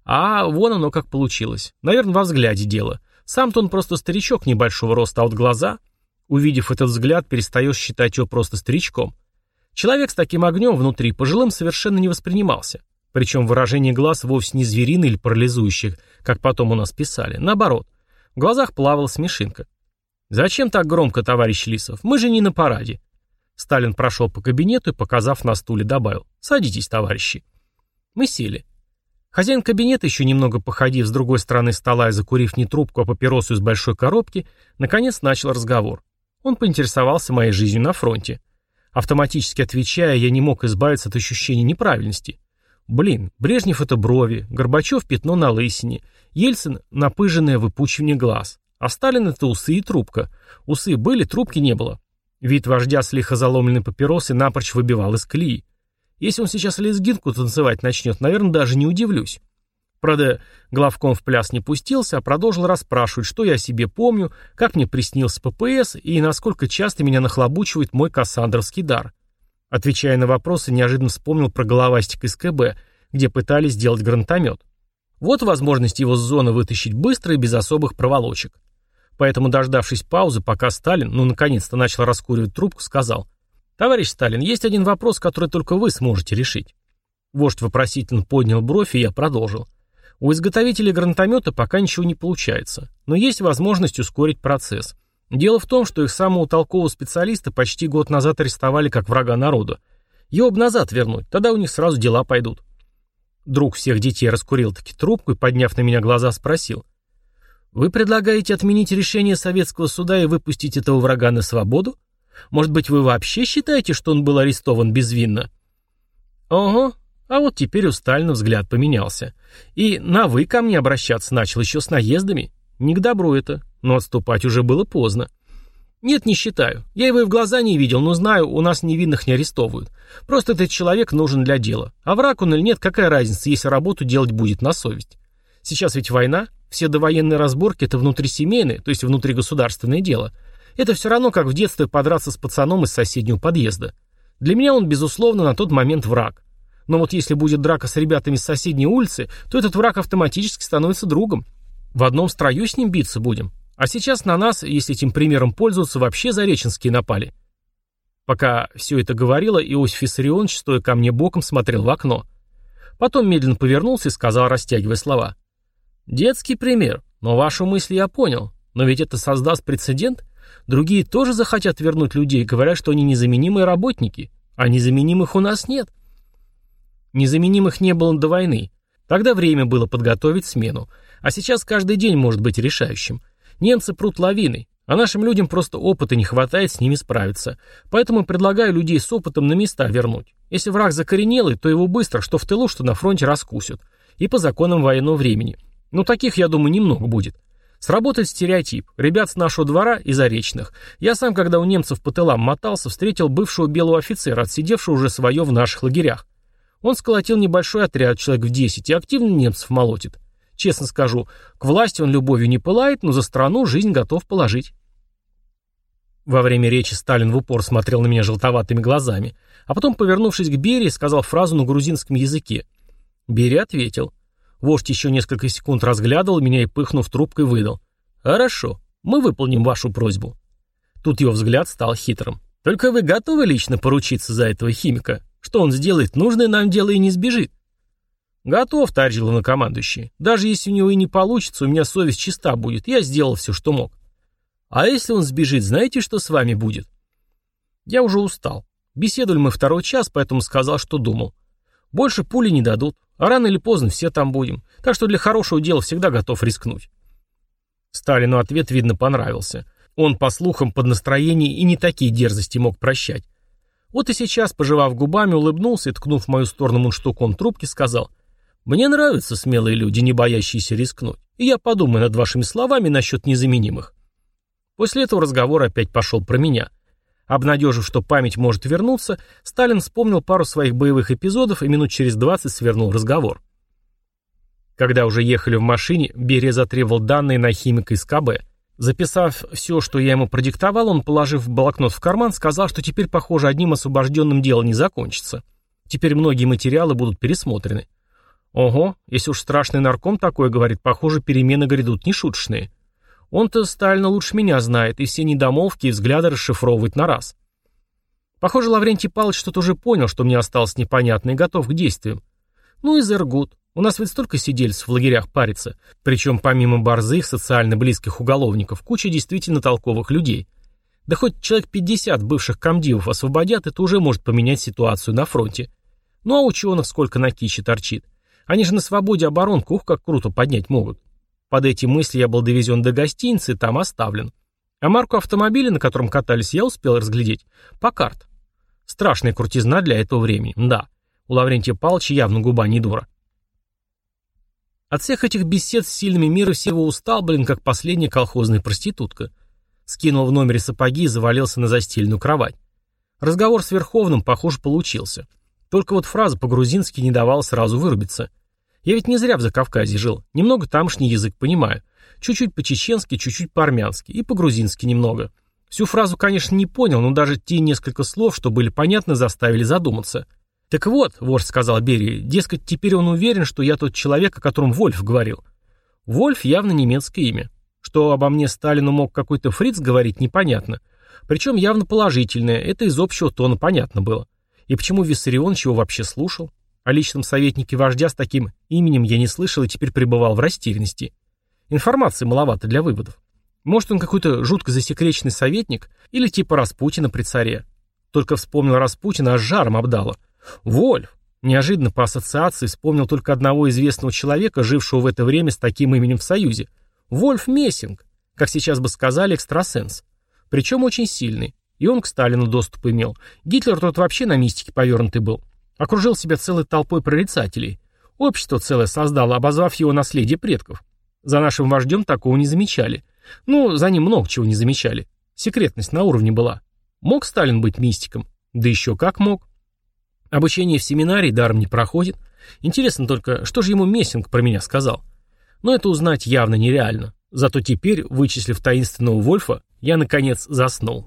А вон оно как получилось. Наверное, во взгляде дело. Сам-то он просто старичок небольшого роста, а вот глаза... Увидев этот взгляд, перестаешь считать его просто старичком. Человек с таким огнем внутри пожилым совершенно не воспринимался. Причем выражение глаз вовсе не звериное или парализующее, как потом у нас писали. Наоборот, в глазах плавала смешинка. «Зачем так громко, товарищ Лисов? Мы же не на параде». Сталин прошел по кабинету и, показав на стуле, добавил: «Садитесь, товарищи». Мы сели. Хозяин кабинета, еще немного походив с другой стороны стола и закурив не трубку, а папиросу из большой коробки, наконец начал разговор. Он поинтересовался моей жизнью на фронте. Автоматически отвечая, я не мог избавиться от ощущения неправильности. Блин, Брежнев — это брови, Горбачев — пятно на лысине, Ельцин — напыженное выпучивание глаз, а Сталин — это усы и трубка. Усы были, трубки не было. Вид вождя с лихо заломленной папиросой напрочь выбивал из колеи. Если он сейчас лезгинку танцевать начнет, наверное, даже не удивлюсь. Правда, главком в пляс не пустился, а продолжил расспрашивать, что я о себе помню, как мне приснился ППС и насколько часто меня нахлобучивает мой кассандровский дар. Отвечая на вопросы, неожиданно вспомнил про головастик из КБ, где пытались сделать гранатомет. Вот возможность его с зоны вытащить быстро и без особых проволочек. Поэтому, дождавшись паузы, пока Сталин, наконец-то начал раскуривать трубку, сказал: «Товарищ Сталин, есть один вопрос, который только вы сможете решить». Вождь вопросительно поднял бровь, и я продолжил. У изготовителей гранатомета пока ничего не получается, но есть возможность ускорить процесс. Дело в том, что их самого толкового специалиста почти год назад арестовали как врага народа. Его бы назад вернуть, тогда у них сразу дела пойдут. Друг всех детей раскурил-таки трубку и, подняв на меня глаза, спросил: «Вы предлагаете отменить решение советского суда и выпустить этого врага на свободу? Может быть, вы вообще считаете, что он был арестован безвинно?» «Ого». А вот теперь у Сталина взгляд поменялся. И на «вы» ко мне обращаться начал еще с наездами. Не к добру это, но отступать уже было поздно. «Нет, не считаю. Я его и в глаза не видел, но знаю, у нас невинных не арестовывают. Просто этот человек нужен для дела. А враг он или нет, какая разница, если работу делать будет на совесть? Сейчас ведь война, все довоенные разборки — это внутрисемейное, то есть внутригосударственное дело. Это все равно, как в детстве подраться с пацаном из соседнего подъезда. Для меня он, безусловно, на тот момент враг. Но вот если будет драка с ребятами с соседней улицы, то этот враг автоматически становится другом. В одном строю с ним биться будем. А сейчас на нас, если этим примером пользоваться, вообще зареченские напали». Пока все это говорило, Иосиф Виссарионович, стоя ко мне боком, смотрел в окно. Потом медленно повернулся и сказал, растягивая слова: «Детский пример, но вашу мысль я понял. Но ведь это создаст прецедент. Другие тоже захотят вернуть людей, говорят, что они незаменимые работники. А незаменимых у нас нет». Незаменимых не было до войны. Тогда время было подготовить смену. А сейчас каждый день может быть решающим. Немцы прут лавиной, а нашим людям просто опыта не хватает с ними справиться. Поэтому предлагаю людей с опытом на места вернуть. Если враг закоренелый, то его быстро, что в тылу, что на фронте, раскусят. И по законам военного времени. Но таких, я думаю, немного будет. Сработает стереотип. Ребят с нашего двора и заречных. Я сам, когда у немцев по тылам мотался, встретил бывшего белого офицера, отсидевшего уже свое в наших лагерях. Он сколотил небольшой отряд, человек в 10, и активно немцев молотит. Честно скажу, к власти он любовью не пылает, но за страну жизнь готов положить. Во время речи Сталин в упор смотрел на меня желтоватыми глазами, а потом, повернувшись к Берии, сказал фразу на грузинском языке. Берия ответил. Вождь еще несколько секунд разглядывал меня и, пыхнув трубкой, выдал: «Хорошо, мы выполним вашу просьбу». Тут его взгляд стал хитрым. «Только вы готовы лично поручиться за этого химика? Что он сделает нужное нам дело и не сбежит?» «Готов, товарищ главнокомандующий. Даже если у него и не получится, у меня совесть чиста будет. Я сделал все, что мог». «А если он сбежит, знаете, что с вами будет?» Я уже устал. Беседовали мы 2 час, поэтому сказал, что думал. Больше пули не дадут, а рано или поздно все там будем. Так что для хорошего дела всегда готов рискнуть. Сталину ответ, видно, понравился. Он, по слухам, под настроение и не такие дерзости мог прощать. Вот и сейчас, пожевав губами, улыбнулся и, ткнув в мою сторону мундштуком трубки, сказал: «Мне нравятся смелые люди, не боящиеся рискнуть, и я подумаю над вашими словами насчет незаменимых». После этого разговор опять пошел про меня. Обнадежив, что память может вернуться, Сталин вспомнил пару своих боевых эпизодов и минут через 20 свернул разговор. Когда уже ехали в машине, Берия затребовал данные на химика из КБ. Записав все, что я ему продиктовал, он, положив блокнот в карман, сказал, что теперь, похоже, одним освобожденным дело не закончится. Теперь многие материалы будут пересмотрены. Ого, если уж страшный нарком такое говорит, похоже, перемены грядут нешуточные. Он-то Сталина лучше меня знает, и все недомолвки и взгляды расшифровывает на раз. Похоже, Лаврентий Павлович что-то уже понял, что мне осталось непонятно, и готов к действиям. Ну и Зергут. У нас ведь столько сидельцев в лагерях парится, причем помимо борзых, социально близких уголовников, куча действительно толковых людей. Да хоть человек 50 бывших комдивов освободят, это уже может поменять ситуацию на фронте. Ну а ученых сколько на киче торчит. Они же на свободе оборонку, ух, как круто поднять могут. Под эти мысли я был довезен до гостиницы и там оставлен. А марку автомобиля, на котором катались, я успел разглядеть. Покарт. Страшная крутизна для этого времени, да. У Лаврентия Павловича явно губа не дура. От всех этих бесед с сильными мира всего устал, как последняя колхозная проститутка. Скинул в номере сапоги и завалился на застеленную кровать. Разговор с Верховным, похоже, получился. Только вот фраза по-грузински не давала сразу вырубиться. Я ведь не зря в Закавказье жил. Немного тамошний язык понимаю. Чуть-чуть по-чеченски, чуть-чуть по-армянски. И по-грузински немного. Всю фразу, конечно, не понял, но даже те несколько слов, что были понятны, заставили задуматься. «Так вот», — вождь сказал Берии, дескать, теперь он уверен, что я тот человек, о котором Вольф говорил. Вольф явно немецкое имя. Что обо мне Сталину мог какой-то фриц говорить, непонятно. Причем явно положительное, это из общего тона понятно было. И почему Виссарионович его вообще слушал? О личном советнике вождя с таким именем я не слышал и теперь пребывал в растерянности. Информации маловато для выводов. Может, он какой-то жутко засекреченный советник или типа Распутина при царе. Только вспомнил Распутина, аж жаром обдало. Вольф. Неожиданно по ассоциации вспомнил только одного известного человека, жившего в это время с таким именем в Союзе. Вольф Мессинг. Как сейчас бы сказали, экстрасенс. Причем очень сильный. И он к Сталину доступ имел. Гитлер тот вообще на мистике повернутый был. Окружил себя целой толпой прорицателей. Общество целое создало, обозвав его наследие предков. За нашим вождем такого не замечали. Ну, за ним много чего не замечали. Секретность на уровне была. Мог Сталин быть мистиком? Да еще как мог. Обучение в семинарии даром не проходит. Интересно только, что же ему Мессинг про меня сказал? Но это узнать явно нереально. Зато теперь, вычислив таинственного Вольфа, я, наконец, заснул.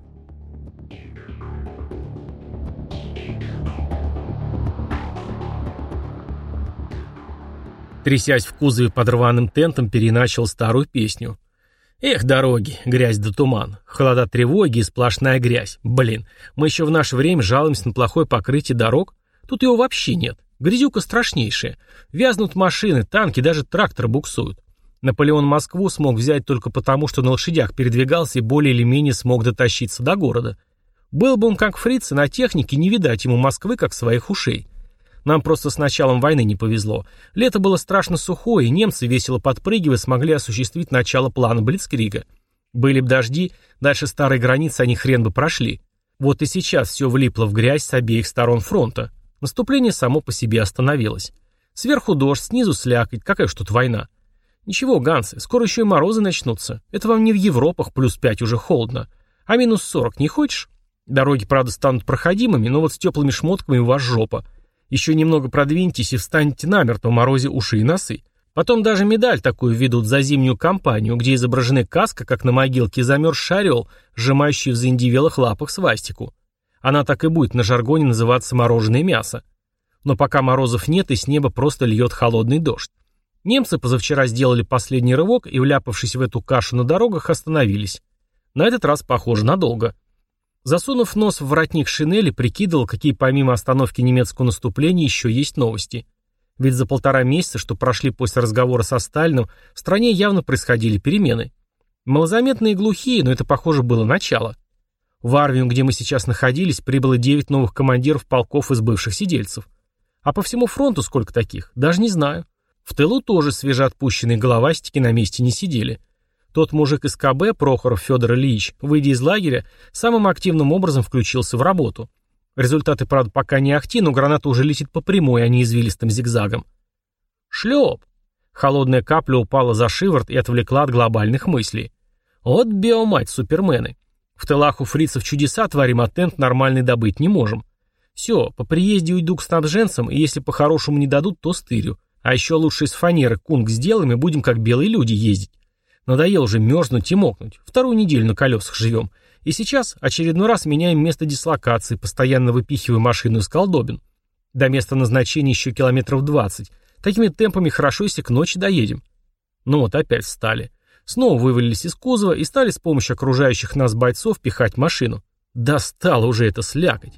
Трясясь в кузове под рваным тентом, переначал старую песню. Эх, дороги, грязь да туман, холода тревоги и сплошная грязь. Блин, мы еще в наше время жалуемся на плохое покрытие дорог. Тут его вообще нет. Грязюка страшнейшая. Вязнут машины, танки, даже тракторы буксуют. Наполеон Москву смог взять только потому, что на лошадях передвигался и более или менее смог дотащиться до города. Был бы он как фриц, и на технике не видать ему Москвы как своих ушей. Нам просто с началом войны не повезло. Лето было страшно сухое, и немцы, весело подпрыгивая, смогли осуществить начало плана Блицкрига. Были б дожди, дальше старой границы они хрен бы прошли. Вот и сейчас все влипло в грязь с обеих сторон фронта. Наступление само по себе остановилось. Сверху дождь, снизу слякоть, какая ж тут война. Ничего, ганцы, скоро еще и морозы начнутся. Это вам не в Европах +5 уже холодно. А -40 не хочешь? Дороги, правда, станут проходимыми, но вот с теплыми шмотками у вас жопа. Еще немного продвиньтесь и встанете намертво, морозе уши и носы. Потом даже медаль такую ведут за зимнюю кампанию, где изображены каска, как на могилке, и замерзший орел, сжимающий в заиндивелых лапах свастику. Она так и будет на жаргоне называться «мороженое мясо». Но пока морозов нет, и с неба просто льет холодный дождь. Немцы позавчера сделали последний рывок и, вляпавшись в эту кашу на дорогах, остановились. На этот раз, похоже, надолго. Засунув нос в воротник шинели, прикидывал, какие помимо остановки немецкого наступления еще есть новости. Ведь за 1,5 месяца, что прошли после разговора со Сталиным, в стране явно происходили перемены. Малозаметные и глухие, но это, похоже, было начало. В армию, где мы сейчас находились, прибыло 9 новых командиров полков из бывших сидельцев. А по всему фронту сколько таких? Даже не знаю. В тылу тоже свежеотпущенные головастики на месте не сидели. Тот мужик из КБ, Прохоров Федор Ильич, выйдя из лагеря, самым активным образом включился в работу. Результаты, правда, пока не ахти, но граната уже летит по прямой, а не извилистым зигзагом. Шлеп! Холодная капля упала за шиворот и отвлекла от глобальных мыслей. Вот биомать супермены. В тылах у фрицев чудеса творим, а тент нормальный добыть не можем. Все, по приезде уйду к снабженцам, и если по-хорошему не дадут, то стырю. А еще лучше из фанеры кунг сделаем и будем как белые люди ездить. Надоело уже мерзнуть и мокнуть. Вторую неделю на колесах живем. И сейчас очередной раз меняем место дислокации, постоянно выпихивая машину из колдобин. До места назначения еще километров 20. Такими темпами хорошо, если к ночи доедем. Ну вот опять встали. Снова вывалились из кузова и стали с помощью окружающих нас бойцов пихать машину. Достало уже это слякоть.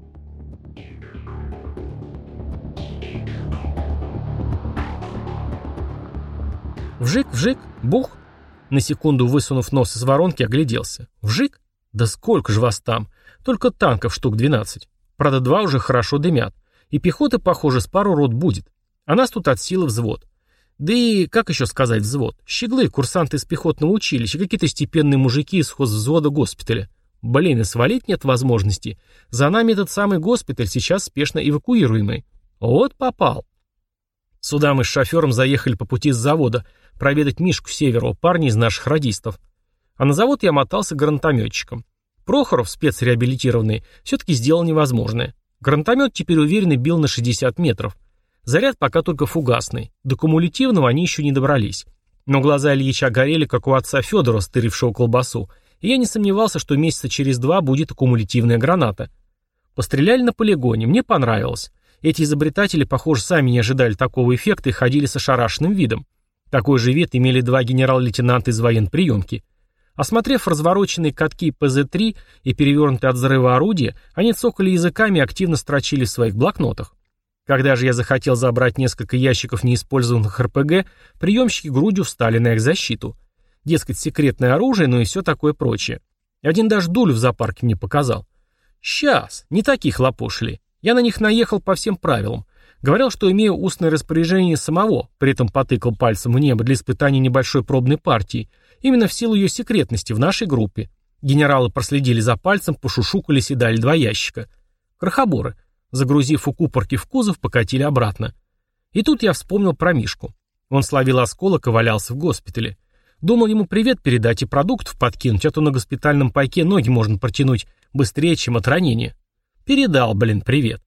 Вжик, бух. На секунду высунув нос из воронки, огляделся. Вжик? Да сколько же вас там? Только танков штук 12. Правда, 2 уже хорошо дымят. И пехоты, похоже, с пару рот будет. А нас тут от силы взвод. Да и, как еще сказать взвод? Щеглы, курсанты из пехотного училища, какие-то степенные мужики из хозвзвода госпиталя. Блин, и свалить нет возможности. За нами этот самый госпиталь, сейчас спешно эвакуируемый. Вот попал. Сюда мы с шофером заехали по пути с завода проведать Мишку Северова, парня из наших радистов. А на завод я мотался гранатометчиком. Прохоров, спецреабилитированный, все-таки сделал невозможное. Гранатомет теперь уверенно бил на 60 метров. Заряд пока только фугасный. До кумулятивного они еще не добрались. Но глаза Ильича горели, как у отца Федора, стырившего колбасу, и я не сомневался, что месяца через 2 будет кумулятивная граната. Постреляли на полигоне, мне понравилось. Эти изобретатели, похоже, сами не ожидали такого эффекта и ходили с ошарашенным видом. Такой же вид имели 2 генерал-лейтенанта из военприемки. Осмотрев развороченные катки ПЗ-3 и перевернутые от взрыва орудия, они цокали языками и активно строчили в своих блокнотах. Когда же я захотел забрать несколько ящиков неиспользованных РПГ, приемщики грудью встали на их защиту. Дескать, секретное оружие, ну и все такое прочее. Один даже дулю в зоопарке мне показал. Сейчас, не таких лопошили. Я на них наехал по всем правилам. Говорил, что имею устное распоряжение самого, при этом потыкал пальцем в небо для испытания небольшой пробной партии, именно в силу ее секретности в нашей группе. Генералы проследили за пальцем, пошушукались и дали 2 ящика. Крохоборы, загрузив у купорки в кузов, покатили обратно. И тут я вспомнил про Мишку. Он словил осколок и валялся в госпитале. Думал ему привет передать и продуктов подкинуть, а то на госпитальном пайке ноги можно протянуть быстрее, чем от ранения. Передал, привет.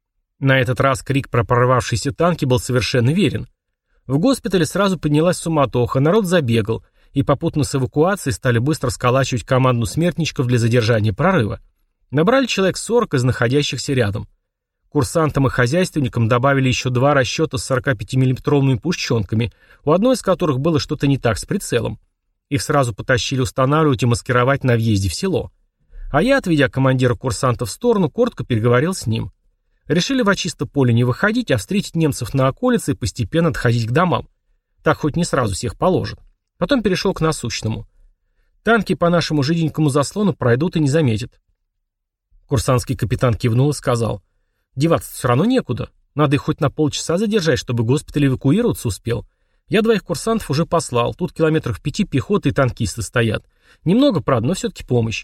На этот раз крик про прорвавшиеся танки был совершенно верен. В госпитале сразу поднялась суматоха, народ забегал, и попутно с эвакуацией стали быстро сколачивать команду смертничков для задержания прорыва. Набрали человек 40 из находящихся рядом. Курсантам и хозяйственникам добавили еще 2 расчета с 45-миллиметровыми пушченками, у одной из которых было что-то не так с прицелом. Их сразу потащили устанавливать и маскировать на въезде в село. А я, отведя командира курсанта в сторону, коротко переговорил с ним. Решили в очисто поле не выходить, а встретить немцев на околице и постепенно отходить к домам. Так хоть не сразу всех положат. Потом перешел к насущному. Танки по нашему жиденькому заслону пройдут и не заметят. Курсантский капитан кивнул и сказал: деваться все равно некуда. Надо их хоть на полчаса задержать, чтобы госпиталь эвакуироваться успел. Я 2 курсантов уже послал. Тут километров 5 пехоты и танкисты стоят. Немного, правда, но все-таки помощь.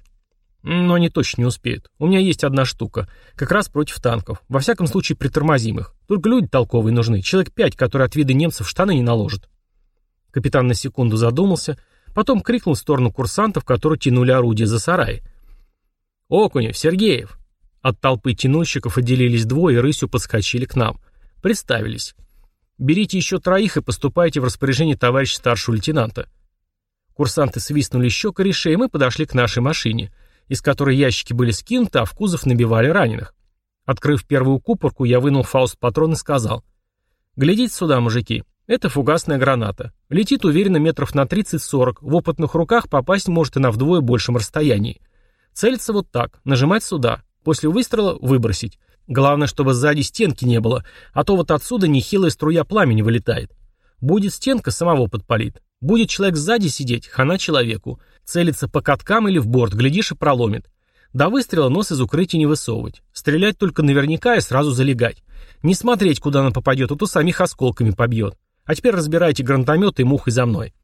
Но они точно не успеют. У меня есть 1 штука. Как раз против танков. Во всяком случае, притормозим их. Только люди толковые нужны. Человек 5, которые от вида немцев штаны не наложат. Капитан на секунду задумался. Потом крикнул в сторону курсантов, которые тянули орудие за сарай. «Окунев, Сергеев!» От толпы тянульщиков отделились 2 и рысью подскочили к нам. Представились. «Берите еще 3 и поступайте в распоряжение товарища старшего лейтенанта». Курсанты свистнули еще корешей, и мы подошли к нашей машине, из которой ящики были скинуты, а в кузов набивали раненых. Открыв первую купорку, я вынул фауст-патрон и сказал: «Глядите сюда, мужики, это фугасная граната. Летит уверенно метров на 30-40, в опытных руках попасть может и на вдвое большем расстоянии. Целиться вот так, нажимать сюда, после выстрела выбросить. Главное, чтобы сзади стенки не было, а то вот отсюда нехилая струя пламени вылетает. Будет стенка, самого подпалит. Будет человек сзади сидеть, хана человеку. Целиться по каткам или в борт, глядишь и проломит. До выстрела нос из укрытия не высовывать. Стрелять только наверняка и сразу залегать. Не смотреть, куда она попадет, а то самих осколками побьет. А теперь разбирайте гранатометы и мухой за мной».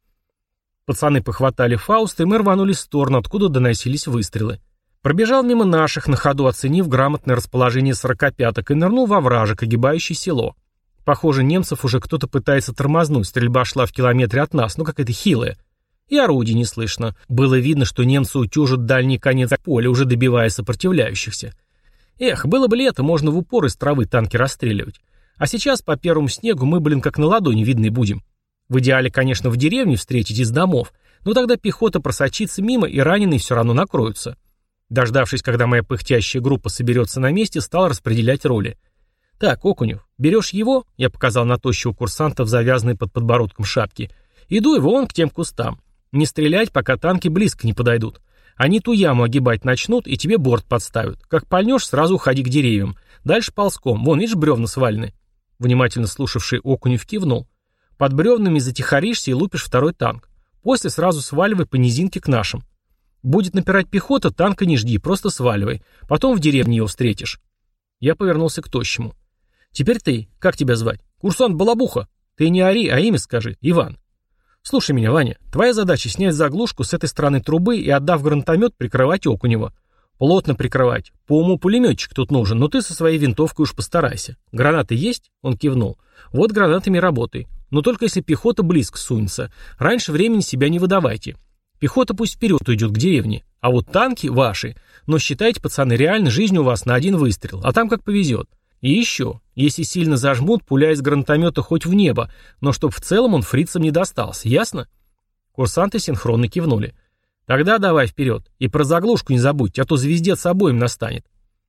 Пацаны похватали Фауста, и мы рванули в сторону, откуда доносились выстрелы. Пробежал мимо наших, на ходу оценив грамотное расположение 45-ок, и нырнул во вражек, огибающий село. Похоже, немцев уже кто-то пытается тормознуть, стрельба шла в километре от нас, но какая-то хилая. И орудий не слышно. Было видно, что немцы утюжат дальний конец поля, уже добивая сопротивляющихся. Эх, было бы лето, можно в упор из травы танки расстреливать. А сейчас по первому снегу мы, как на ладони видны будем. В идеале, конечно, в деревне встретить из домов, но тогда пехота просочится мимо, и раненые все равно накроются. Дождавшись, когда моя пыхтящая группа соберется на месте, стал распределять роли. «Так, Окунев, берешь его?» — я показал на тощего курсанта в завязанной под подбородком шапке. «Иду его вон к тем кустам. Не стрелять, пока танки близко не подойдут. Они ту яму огибать начнут и тебе борт подставят. Как пальнешь, сразу уходи к деревьям. Дальше ползком. Вон, видишь, бревна свалены». Внимательно слушавший Окунев кивнул. «Под бревнами затихаришься и лупишь второй танк. После сразу сваливай по низинке к нашим. Будет напирать пехота, танка не жди, просто сваливай. Потом в деревне его встретишь». Я повернулся к тощему. «Теперь ты. Как тебя звать?» «Курсант Балабуха. Ты не ори, а имя скажи. Иван». «Слушай меня, Ваня. Твоя задача снять заглушку с этой стороны трубы и, отдав гранатомет, прикрывать Окунева. Плотно прикрывать. По уму пулеметчик тут нужен, но ты со своей винтовкой уж постарайся. Гранаты есть?» Он кивнул. «Вот гранатами работай. Но только если пехота близко сунется. Раньше времени себя не выдавайте. Пехота пусть вперед уйдет к деревне. А вот танки ваши. Но считайте, пацаны, реально жизнь у вас на один выстрел. А там как повезет. И еще, если сильно зажмут, пуля из гранатомета хоть в небо, но чтоб в целом он фрицам не достался. Ясно?» Курсанты синхронно кивнули. «Тогда давай вперед. И про заглушку не забудьте, а то звездец обоим настанет».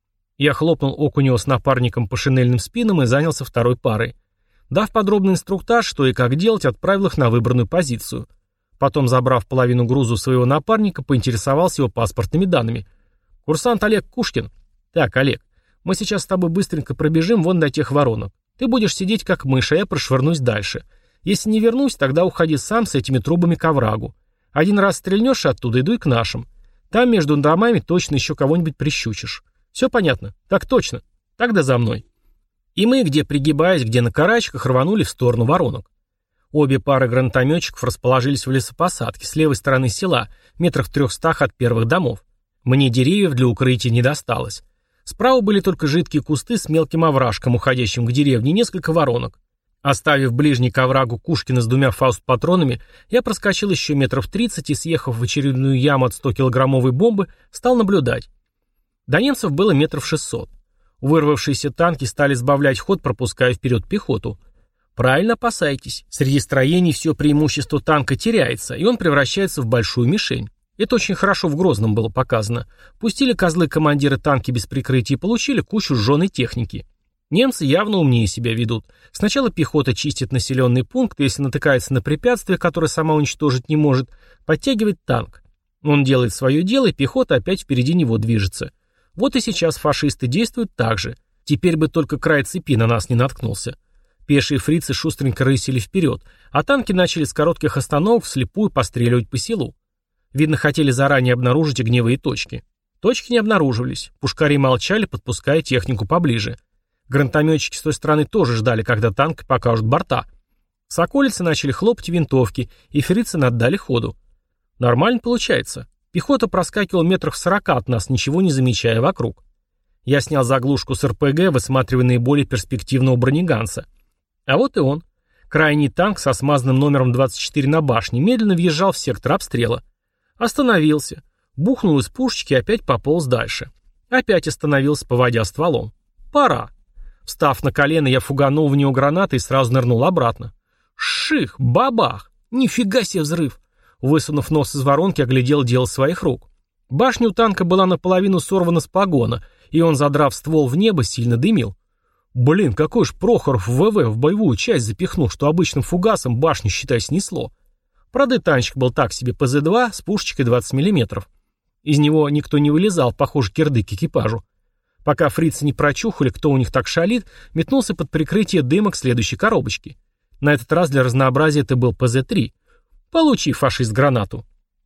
Я хлопнул Окунева с напарником по шинельным спинам и занялся второй парой. Дав подробный инструктаж, что и как делать, отправил их на выбранную позицию. Потом, забрав половину груза своего напарника, поинтересовался его паспортными данными. «Курсант Олег Кушкин». «Так, Олег, мы сейчас с тобой быстренько пробежим вон до тех воронок. Ты будешь сидеть как мышь, а я прошвырнусь дальше. Если не вернусь, тогда уходи сам с этими трубами к оврагу. Один раз стрельнешь оттуда, иду и к нашим. Там между домами точно еще кого-нибудь прищучишь. Все понятно?» «Так точно. Тогда за мной». И мы, где пригибаясь, где на карачках, рванули в сторону воронок. Обе пары гранатометчиков расположились в лесопосадке с левой стороны села, метрах в 300 от первых домов. Мне деревьев для укрытия не досталось. Справа были только жидкие кусты с мелким овражком, уходящим к деревне, и несколько воронок. Оставив ближний к оврагу Кушкина с 2 фауст-патронами, я проскочил еще метров 30 и, съехав в очередную яму от 100-килограммовой бомбы, стал наблюдать. До немцев было метров 600. Вырвавшиеся танки стали сбавлять ход, пропуская вперед пехоту. Правильно опасайтесь. Среди строений все преимущество танка теряется, и он превращается в большую мишень. Это очень хорошо в Грозном было показано. Пустили козлы-командиры танки без прикрытия и получили кучу сжженной техники. Немцы явно умнее себя ведут. Сначала пехота чистит населенный пункт, и если натыкается на препятствие, которое сама уничтожить не может, подтягивает танк. Он делает свое дело, и пехота опять впереди него движется. Вот и сейчас фашисты действуют так же. Теперь бы только край цепи на нас не наткнулся. Пешие фрицы шустренько рысили вперед, а танки начали с коротких остановок вслепую постреливать по селу. Видно, хотели заранее обнаружить огневые точки. Точки не обнаруживались. Пушкари молчали, подпуская технику поближе. Гранатометчики с той стороны тоже ждали, когда танк покажут борта. Соколицы начали хлопать винтовки, и фрицы наддали ходу. Нормально получается. Пехота проскакивала метрах в 40 от нас, ничего не замечая вокруг. Я снял заглушку с РПГ, высматривая наиболее перспективного бронеганца. А вот и он. Крайний танк со смазанным номером 24 на башне медленно въезжал в сектор обстрела. Остановился. Бухнул из пушечки и опять пополз дальше. Опять остановился, поводя стволом. Пора. Встав на колено, я фуганул в него гранатой и сразу нырнул обратно. Ших! Бабах! Нифига себе взрыв! Высунув нос из воронки, оглядел дело своих рук. Башня у танка была наполовину сорвана с погона, и он, задрав ствол в небо, сильно дымил. Блин, какой ж Прохоров ВВ в боевую часть запихнул, что обычным фугасом башню, считай, снесло. Правда, танчик был так себе ПЗ-2 с пушечкой 20 мм. Из него никто не вылезал, похоже, кирдык к экипажу. Пока фрицы не прочухали, кто у них так шалит, метнулся под прикрытие дыма к следующей коробочке. На этот раз для разнообразия это был ПЗ-3. Получи, фашист, гранату.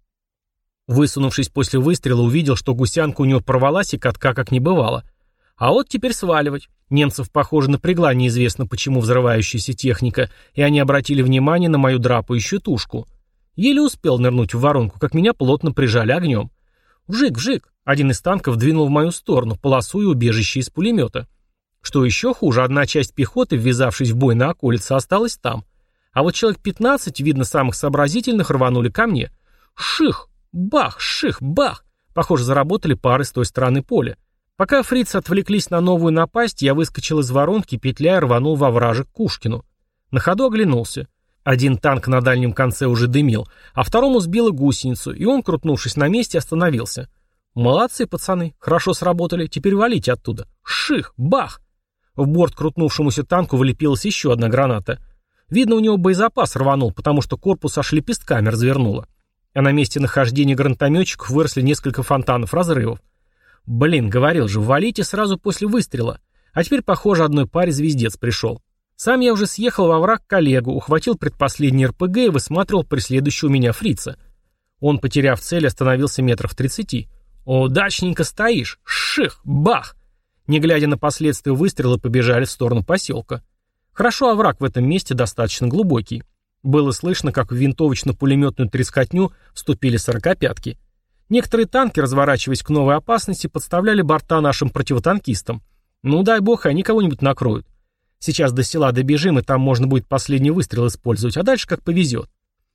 Высунувшись после выстрела, увидел, что гусянка у него порвалась и катка как не бывало. А вот теперь сваливать. Немцев, похоже, напрягла неизвестно почему взрывающаяся техника, и они обратили внимание на мою драпающую тушку. Еле успел нырнуть в воронку, как меня плотно прижали огнем. Вжик, вжик. Один из танков двинул в мою сторону, полосуя убежище из пулемета. Что еще хуже, одна часть пехоты, ввязавшись в бой на околице, осталась там. А вот человек 15, видно, самых сообразительных, рванули ко мне. Ших! Бах! Ших! Бах! Похоже, заработали пары с той стороны поля. Пока фрицы отвлеклись на новую напасть, я выскочил из воронки, петляя рванул во вражек к Кушкину. На ходу оглянулся. Один танк на дальнем конце уже дымил, а второму сбило гусеницу, и он, крутнувшись на месте, остановился. «Молодцы, пацаны, хорошо сработали, теперь валите оттуда». Ших! Бах! В борт крутнувшемуся танку вылепилась еще одна граната. Видно, у него боезапас рванул, потому что корпус аж лепестками развернуло. А на месте нахождения гранатометчиков выросли несколько фонтанов разрывов. Блин, говорил же, валите сразу после выстрела. А теперь, похоже, одной паре звездец пришел. Сам я уже съехал во враг к коллегу, ухватил предпоследний РПГ и высматривал преследующего меня фрица. Он, потеряв цель, остановился метров в 30. «Удачненько стоишь! Ших! Бах!» Не глядя на последствия выстрела, побежали в сторону поселка. Хорошо, овраг в этом месте достаточно глубокий. Было слышно, как в винтовочно-пулеметную трескотню вступили сорокопятки. Некоторые танки, разворачиваясь к новой опасности, подставляли борта нашим противотанкистам. Ну, дай бог, они кого-нибудь накроют. Сейчас до села добежим, и там можно будет последний выстрел использовать, а дальше как повезет.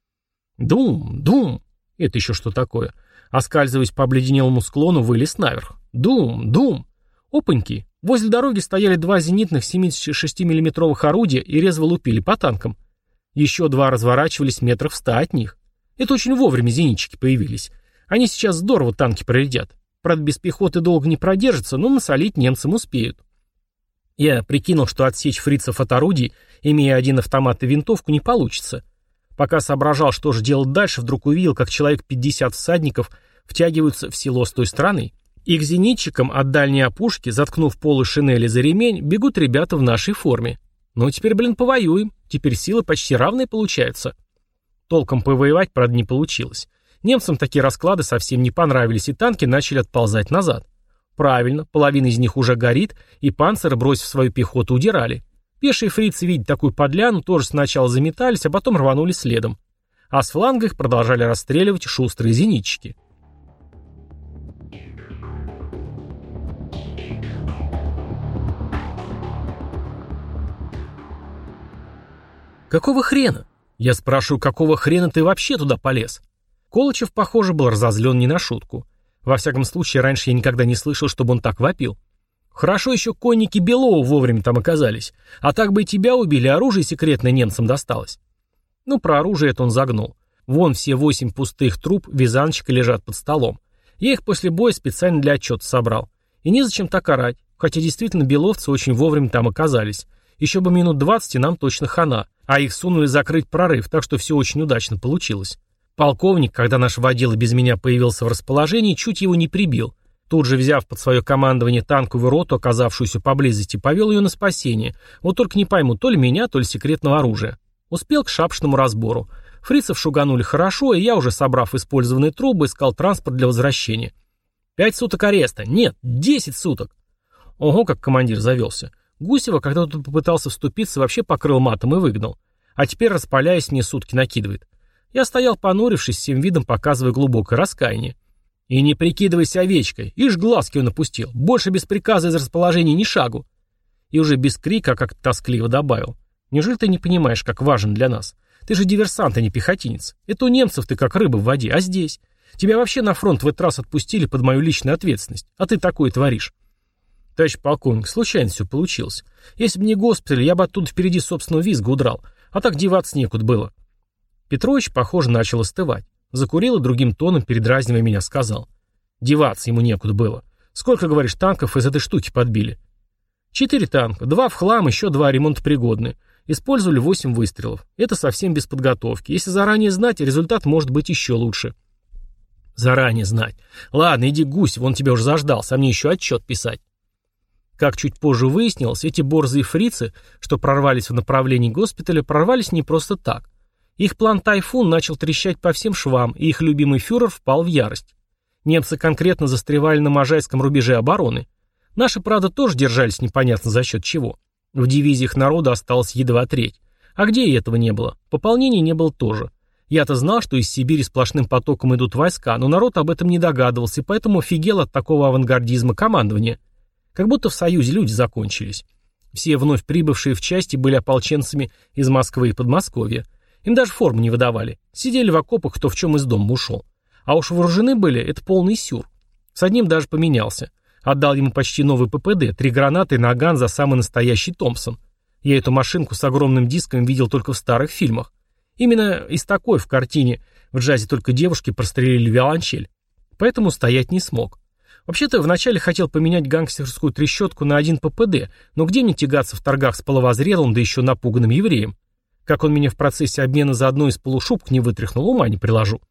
Дум, дум. Это еще что такое? Оскальзываясь по обледенелому склону, вылез наверх. Дум, дум. Опаньки. Возле дороги стояли два зенитных 76 миллиметровых орудия и резво лупили по танкам. Еще два разворачивались метров в 100 от них. Это очень вовремя зенитчики появились. Они сейчас здорово танки проредят. Правда, без пехоты долго не продержатся, но насолить немцам успеют. Я прикинул, что отсечь фрицев от орудий, имея один автомат и винтовку, не получится. Пока соображал, что же делать дальше, вдруг увидел, как человек 50 всадников втягиваются в село с той стороны. И к зенитчикам от дальней опушки, заткнув полы шинели за ремень, бегут ребята в нашей форме. Ну, теперь, повоюем. Теперь силы почти равные получаются. Толком повоевать, правда, не получилось. Немцам такие расклады совсем не понравились, и танки начали отползать назад. Правильно, половина из них уже горит, и панциры, бросив свою пехоту, удирали. Пешие фрицы, видя такую подляну, тоже сначала заметались, а потом рванули следом. А с фланга их продолжали расстреливать шустрые зенитчики. «Какого хрена?» Я спрашиваю, какого хрена ты вообще туда полез? Колычев, похоже, был разозлен не на шутку. Во всяком случае, раньше я никогда не слышал, чтобы он так вопил. Хорошо еще конники Белова вовремя там оказались, а так бы и тебя убили, оружие секретное немцам досталось. Ну, про оружие это он загнул. Вон все 8 пустых труб вязанчика лежат под столом. Я их после боя специально для отчета собрал. И незачем так орать, хотя действительно беловцы очень вовремя там оказались. Еще бы минут 20, и нам точно хана. А их сунули закрыть прорыв, так что все очень удачно получилось. Полковник, когда наш водила без меня появился в расположении, чуть его не прибил. Тут же, взяв под свое командование танковую роту, оказавшуюся поблизости, повел ее на спасение. Вот только не пойму, то ли меня, то ли секретного оружия. Успел к шапшному разбору. Фрицев шуганули хорошо, и я, уже собрав использованные трубы, искал транспорт для возвращения. 5 суток ареста. Нет, 10 суток. Ого, как командир завелся. Гусева, когда тут попытался вступиться, вообще покрыл матом и выгнал. А теперь, распаляясь, мне сутки накидывает. Я стоял понурившись, всем видом показывая глубокое раскаяние. И не прикидывайся овечкой, ишь глазки он опустил. Больше без приказа из расположения ни шагу. И уже без крика, как тоскливо добавил. Неужели ты не понимаешь, как важен для нас? Ты же диверсант, а не пехотинец. Это у немцев ты как рыба в воде, а здесь? Тебя вообще на фронт в этот раз отпустили под мою личную ответственность. А ты такое творишь. Товарищ полковник, случайно все получилось. Если бы не госпиталь, я бы оттуда впереди собственного визга удрал. А так деваться некуда было. Петрович, похоже, начал остывать. Закурил и другим тоном, передразнивая меня, сказал. Деваться ему некуда было. Сколько, говоришь, танков из этой штуки подбили? 4 танка, 2 в хлам, еще 2 ремонтопригодные. Использовали 8 выстрелов. Это совсем без подготовки. Если заранее знать, результат может быть еще лучше. Заранее знать. Ладно, иди, гусь, вон тебя уже заждался, а мне еще отчет писать. Как чуть позже выяснилось, эти борзые фрицы, что прорвались в направлении госпиталя, прорвались не просто так. Их план «Тайфун» начал трещать по всем швам, и их любимый фюрер впал в ярость. Немцы конкретно застревали на Можайском рубеже обороны. Наши, правда, тоже держались непонятно за счет чего. В дивизиях народа осталось едва треть. А где и этого не было? Пополнений не было тоже. Я-то знал, что из Сибири сплошным потоком идут войска, но народ об этом не догадывался, и поэтому офигел от такого авангардизма командования. Как будто в Союзе люди закончились. Все вновь прибывшие в части были ополченцами из Москвы и Подмосковья. Им даже форму не выдавали. Сидели в окопах, кто в чем из дома ушел. А уж вооружены были, это полный сюр. С одним даже поменялся. Отдал ему почти новый ППД, 3 гранаты и наган за самый настоящий Томпсон. Я эту машинку с огромным диском видел только в старых фильмах. Именно из такой в картине «В джазе только девушки прострелили виолончель». Поэтому стоять не смог. Вообще-то вначале хотел поменять гангстерскую трещотку на 1 ППД, но где мне тягаться в торгах с половозрелым, да еще напуганным евреем? Как он меня в процессе обмена за одну из полушубок не вытряхнул, ума не приложу.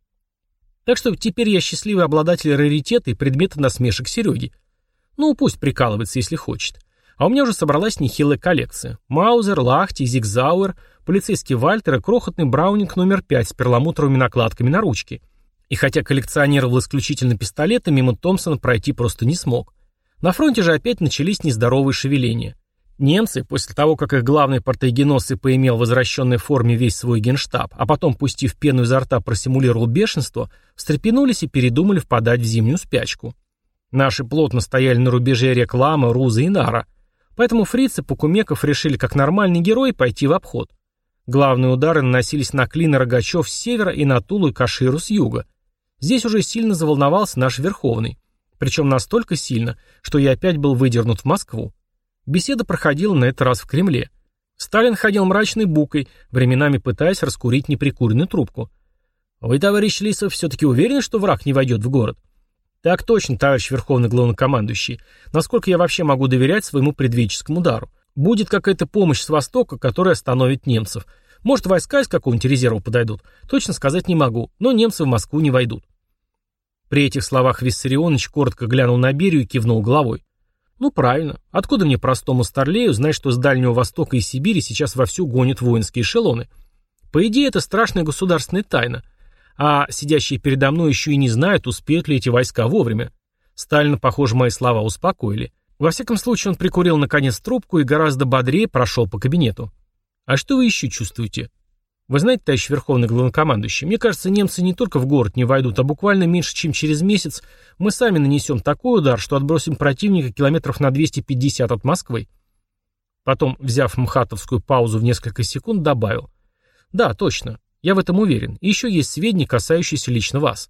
Так что теперь я счастливый обладатель раритета и предмета насмешек Сереги. Ну, пусть прикалывается, если хочет. А у меня уже собралась нехилая коллекция. Маузер, Лахти, Зигзауэр, полицейский Вальтер и крохотный Браунинг номер 5 с перламутровыми накладками на ручке. И хотя коллекционировал исключительно пистолеты, мимо Томпсона пройти просто не смог. На фронте же опять начались нездоровые шевеления. Немцы, после того, как их главный портоегеносцы поимел в возвращенной форме весь свой генштаб, а потом, пустив пену изо рта, просимулировал бешенство, встрепенулись и передумали впадать в зимнюю спячку. Наши плотно стояли на рубеже рек Лама, Руза и Нара. Поэтому фрицы Покумеков решили, как нормальный герой, пойти в обход. Главные удары наносились на Клин и Рогачев с севера и на Тулу и Каширу с юга. Здесь уже сильно заволновался наш Верховный. Причем настолько сильно, что я опять был выдернут в Москву. Беседа проходила на этот раз в Кремле. Сталин ходил мрачной букой, временами пытаясь раскурить неприкуренную трубку. «Вы, товарищ Лисов, все-таки уверены, что враг не войдет в город?» «Так точно, товарищ Верховный Главнокомандующий. Насколько я вообще могу доверять своему предвидческому дару? Будет какая-то помощь с востока, которая остановит немцев. Может, войска из какого-нибудь резерва подойдут? Точно сказать не могу, но немцы в Москву не войдут». При этих словах Виссарионович коротко глянул на Берию и кивнул головой. «Ну, правильно. Откуда мне, простому старлею, знать, что с Дальнего Востока и Сибири сейчас вовсю гонят воинские эшелоны? По идее, это страшная государственная тайна. А сидящие передо мной еще и не знают, успеют ли эти войска вовремя. Сталина, похоже, мои слова успокоили. Во всяком случае, он прикурил наконец трубку и гораздо бодрее прошел по кабинету. А что вы еще чувствуете? Вы знаете, товарищ Верховный Главнокомандующий, мне кажется, немцы не только в город не войдут, а буквально меньше, чем через месяц мы сами нанесем такой удар, что отбросим противника километров на 250 от Москвы. Потом, взяв мхатовскую паузу в несколько секунд, добавил. Да, точно, я в этом уверен. И еще есть сведения, касающиеся лично вас.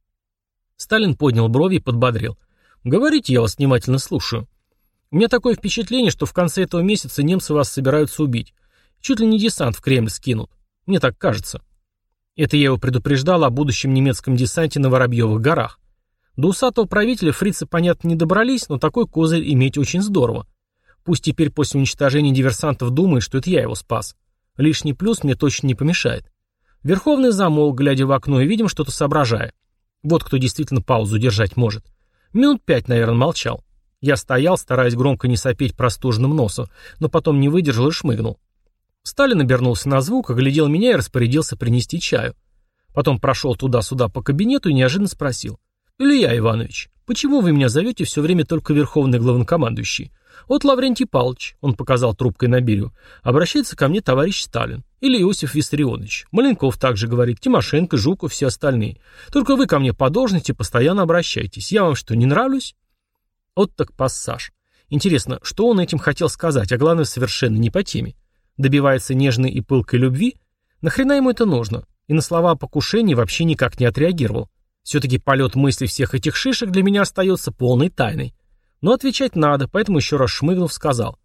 Сталин поднял брови и подбодрил. Говорите, я вас внимательно слушаю. У меня такое впечатление, что в конце этого месяца немцы вас собираются убить. Чуть ли не десант в Кремль скинут. Мне так кажется. Это я его предупреждал о будущем немецком десанте на Воробьевых горах. До усатого правителя фрицы, понятно, не добрались, но такой козырь иметь очень здорово. Пусть теперь после уничтожения диверсантов думает, что это я его спас. Лишний плюс мне точно не помешает. Верховный замолк, глядя в окно и, видимо, что-то соображая. Вот кто действительно паузу держать может. Минут 5, наверное, молчал. Я стоял, стараясь громко не сопеть простуженным носом, но потом не выдержал и шмыгнул. Сталин обернулся на звук, оглядел меня и распорядился принести чаю. Потом прошел туда-сюда по кабинету и неожиданно спросил. «Илья Иванович, почему вы меня зовете все время только Верховный Главнокомандующий? Вот Лаврентий Павлович, он показал трубкой на Берию, обращается ко мне товарищ Сталин. Или Иосиф Виссарионович. Маленков также говорит, Тимошенко, Жуков, все остальные. Только вы ко мне по должности постоянно обращаетесь. Я вам что, не нравлюсь?» Вот так пассаж. Интересно, что он этим хотел сказать, а главное, совершенно не по теме. Добивается нежной и пылкой любви? Нахрена ему это нужно? И на слова о покушении вообще никак не отреагировал. Все-таки полет мыслей всех этих шишек для меня остается полной тайной. Но отвечать надо, поэтому еще раз шмыгнув, сказал.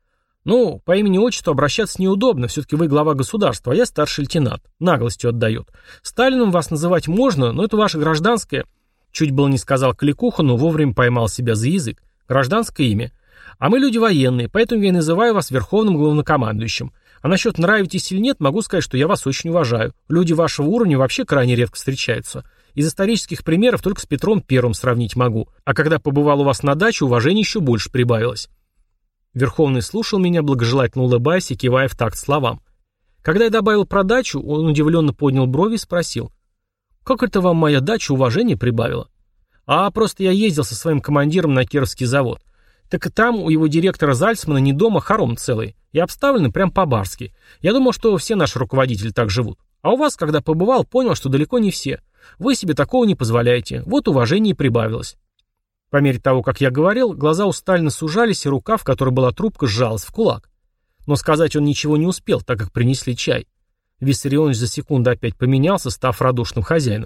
«Ну, по имени-отчеству обращаться неудобно, все-таки вы глава государства, а я старший лейтенант. Наглостью отдает. Сталином вас называть можно, но это ваше гражданское...» Чуть было не сказал кликуха, но вовремя поймал себя за язык. Гражданское имя. А мы люди военные, поэтому я и называю вас Верховным Главнокомандующим. А насчет нравитесь или нет, могу сказать, что я вас очень уважаю. Люди вашего уровня вообще крайне редко встречаются. Из исторических примеров только с Петром Первым сравнить могу. А когда побывал у вас на даче, уважение еще больше прибавилось. Верховный слушал меня, благожелательно улыбаясь и кивая в такт словам. Когда я добавил про дачу, он удивленно поднял брови и спросил. «Как это вам моя дача уважение прибавила?» «А, просто я ездил со своим командиром на Кировский завод. Так и там у его директора Зальцмана не дома, хором целый. И обставлены прям по-барски. Я думал, что все наши руководители так живут. А у вас, когда побывал, понял, что далеко не все. Вы себе такого не позволяете. Вот уважение и прибавилось». По мере того, как я говорил, глаза у Сталина сужались, и рука, в которой была трубка, сжалась в кулак. Но сказать он ничего не успел, так как принесли чай. Виссарионович за секунду опять поменялся, став радушным хозяином.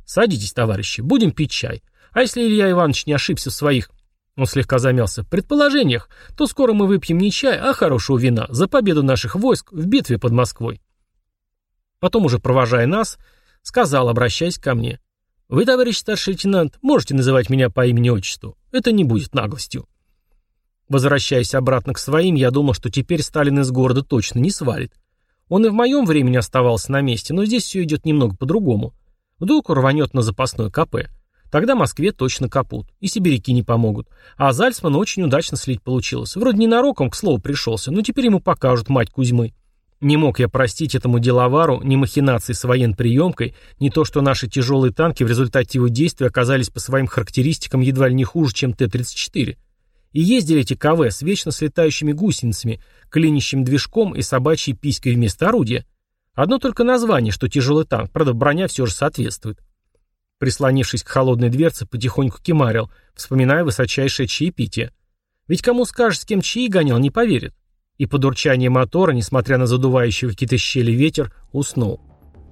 Садитесь, товарищи, будем пить чай. А если Илья Иванович не ошибся в своих, он слегка замялся, предположениях, то скоро мы выпьем не чай, а хорошего вина за победу наших войск в битве под Москвой. Потом, уже провожая нас, сказал, обращаясь ко мне: вы, товарищ старший лейтенант, можете называть меня по имени-отчеству. Это не будет наглостью. Возвращаясь обратно к своим, я думал, что теперь Сталин из города точно не свалит. Он и в моем времени оставался на месте, но здесь все идет немного по-другому. Вдруг рванет на запасной КП. Тогда Москве точно капут. И сибиряки не помогут. А Зальцмана очень удачно слить получилось. Вроде ненароком, к слову, пришелся, но теперь ему покажут мать Кузьмы. Не мог я простить этому деловару ни махинаций с военприемкой, ни то, что наши тяжелые танки в результате его действий оказались по своим характеристикам едва ли не хуже, чем Т-34. И ездили эти КВ с вечно слетающими гусеницами, клинящим движком и собачьей писькой вместо орудия. Одно только название, что тяжелый танк, правда, броня все же соответствует. Прислонившись к холодной дверце, потихоньку кимарил, вспоминая высочайшее чаепитие. Ведь кому скажешь, с кем чаи гонял, не поверит. И под урчание мотора, несмотря на задувающий в какие-то щели ветер, уснул.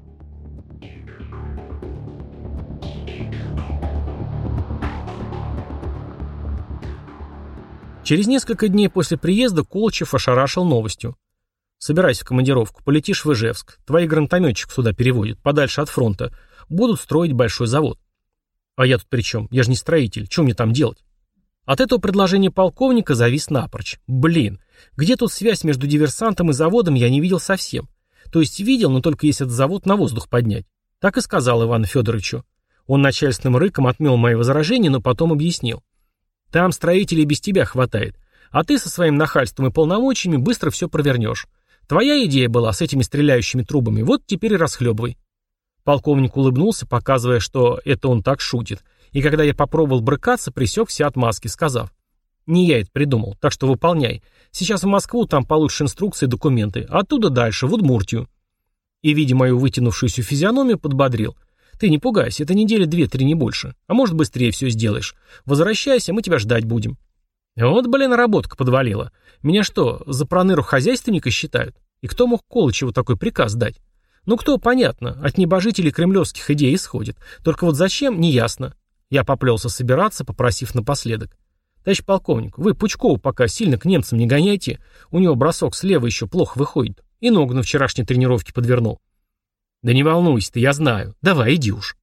Через несколько дней после приезда Колычев ошарашил новостью. «Собирайся в командировку, полетишь в Ижевск. Твои гранатометчик сюда переводят, подальше от фронта. Будут строить большой завод». «А я тут при чем? Я же не строитель. Что мне там делать?» От этого предложения полковника завис напрочь. Блин, где тут связь между диверсантом и заводом, я не видел совсем. То есть видел, но только если этот завод на воздух поднять. Так и сказал Ивану Федоровичу. Он начальственным рыком отмел мои возражения, но потом объяснил. Там строителей без тебя хватает. А ты со своим нахальством и полномочиями быстро все провернешь. Твоя идея была с этими стреляющими трубами, вот теперь и расхлебывай. Полковник улыбнулся, показывая, что это он так шутит. И когда я попробовал брыкаться, пресек все отмазки, сказав: «Не я это придумал, так что выполняй. Сейчас в Москву, там получишь инструкции и документы. Оттуда дальше, в Удмуртию». И, видя мою вытянувшуюся физиономию, подбодрил. «Ты не пугайся, это недели 2-3, не больше. А может, быстрее все сделаешь. Возвращайся, мы тебя ждать будем». Вот, блин, работка подвалила. Меня что, за проныру-хозяйственника считают? И кто мог Колычеву такой приказ дать? Ну кто, понятно, от небожителей кремлевских идей исходит. Только вот зачем, неясно. Я поплелся собираться, попросив напоследок: «Товарищ полковник, вы Пучкову пока сильно к немцам не гоняйте. У него бросок слева еще плохо выходит. И ногу на вчерашней тренировке подвернул». «Да не волнуйся ты, я знаю. Давай, иди уж».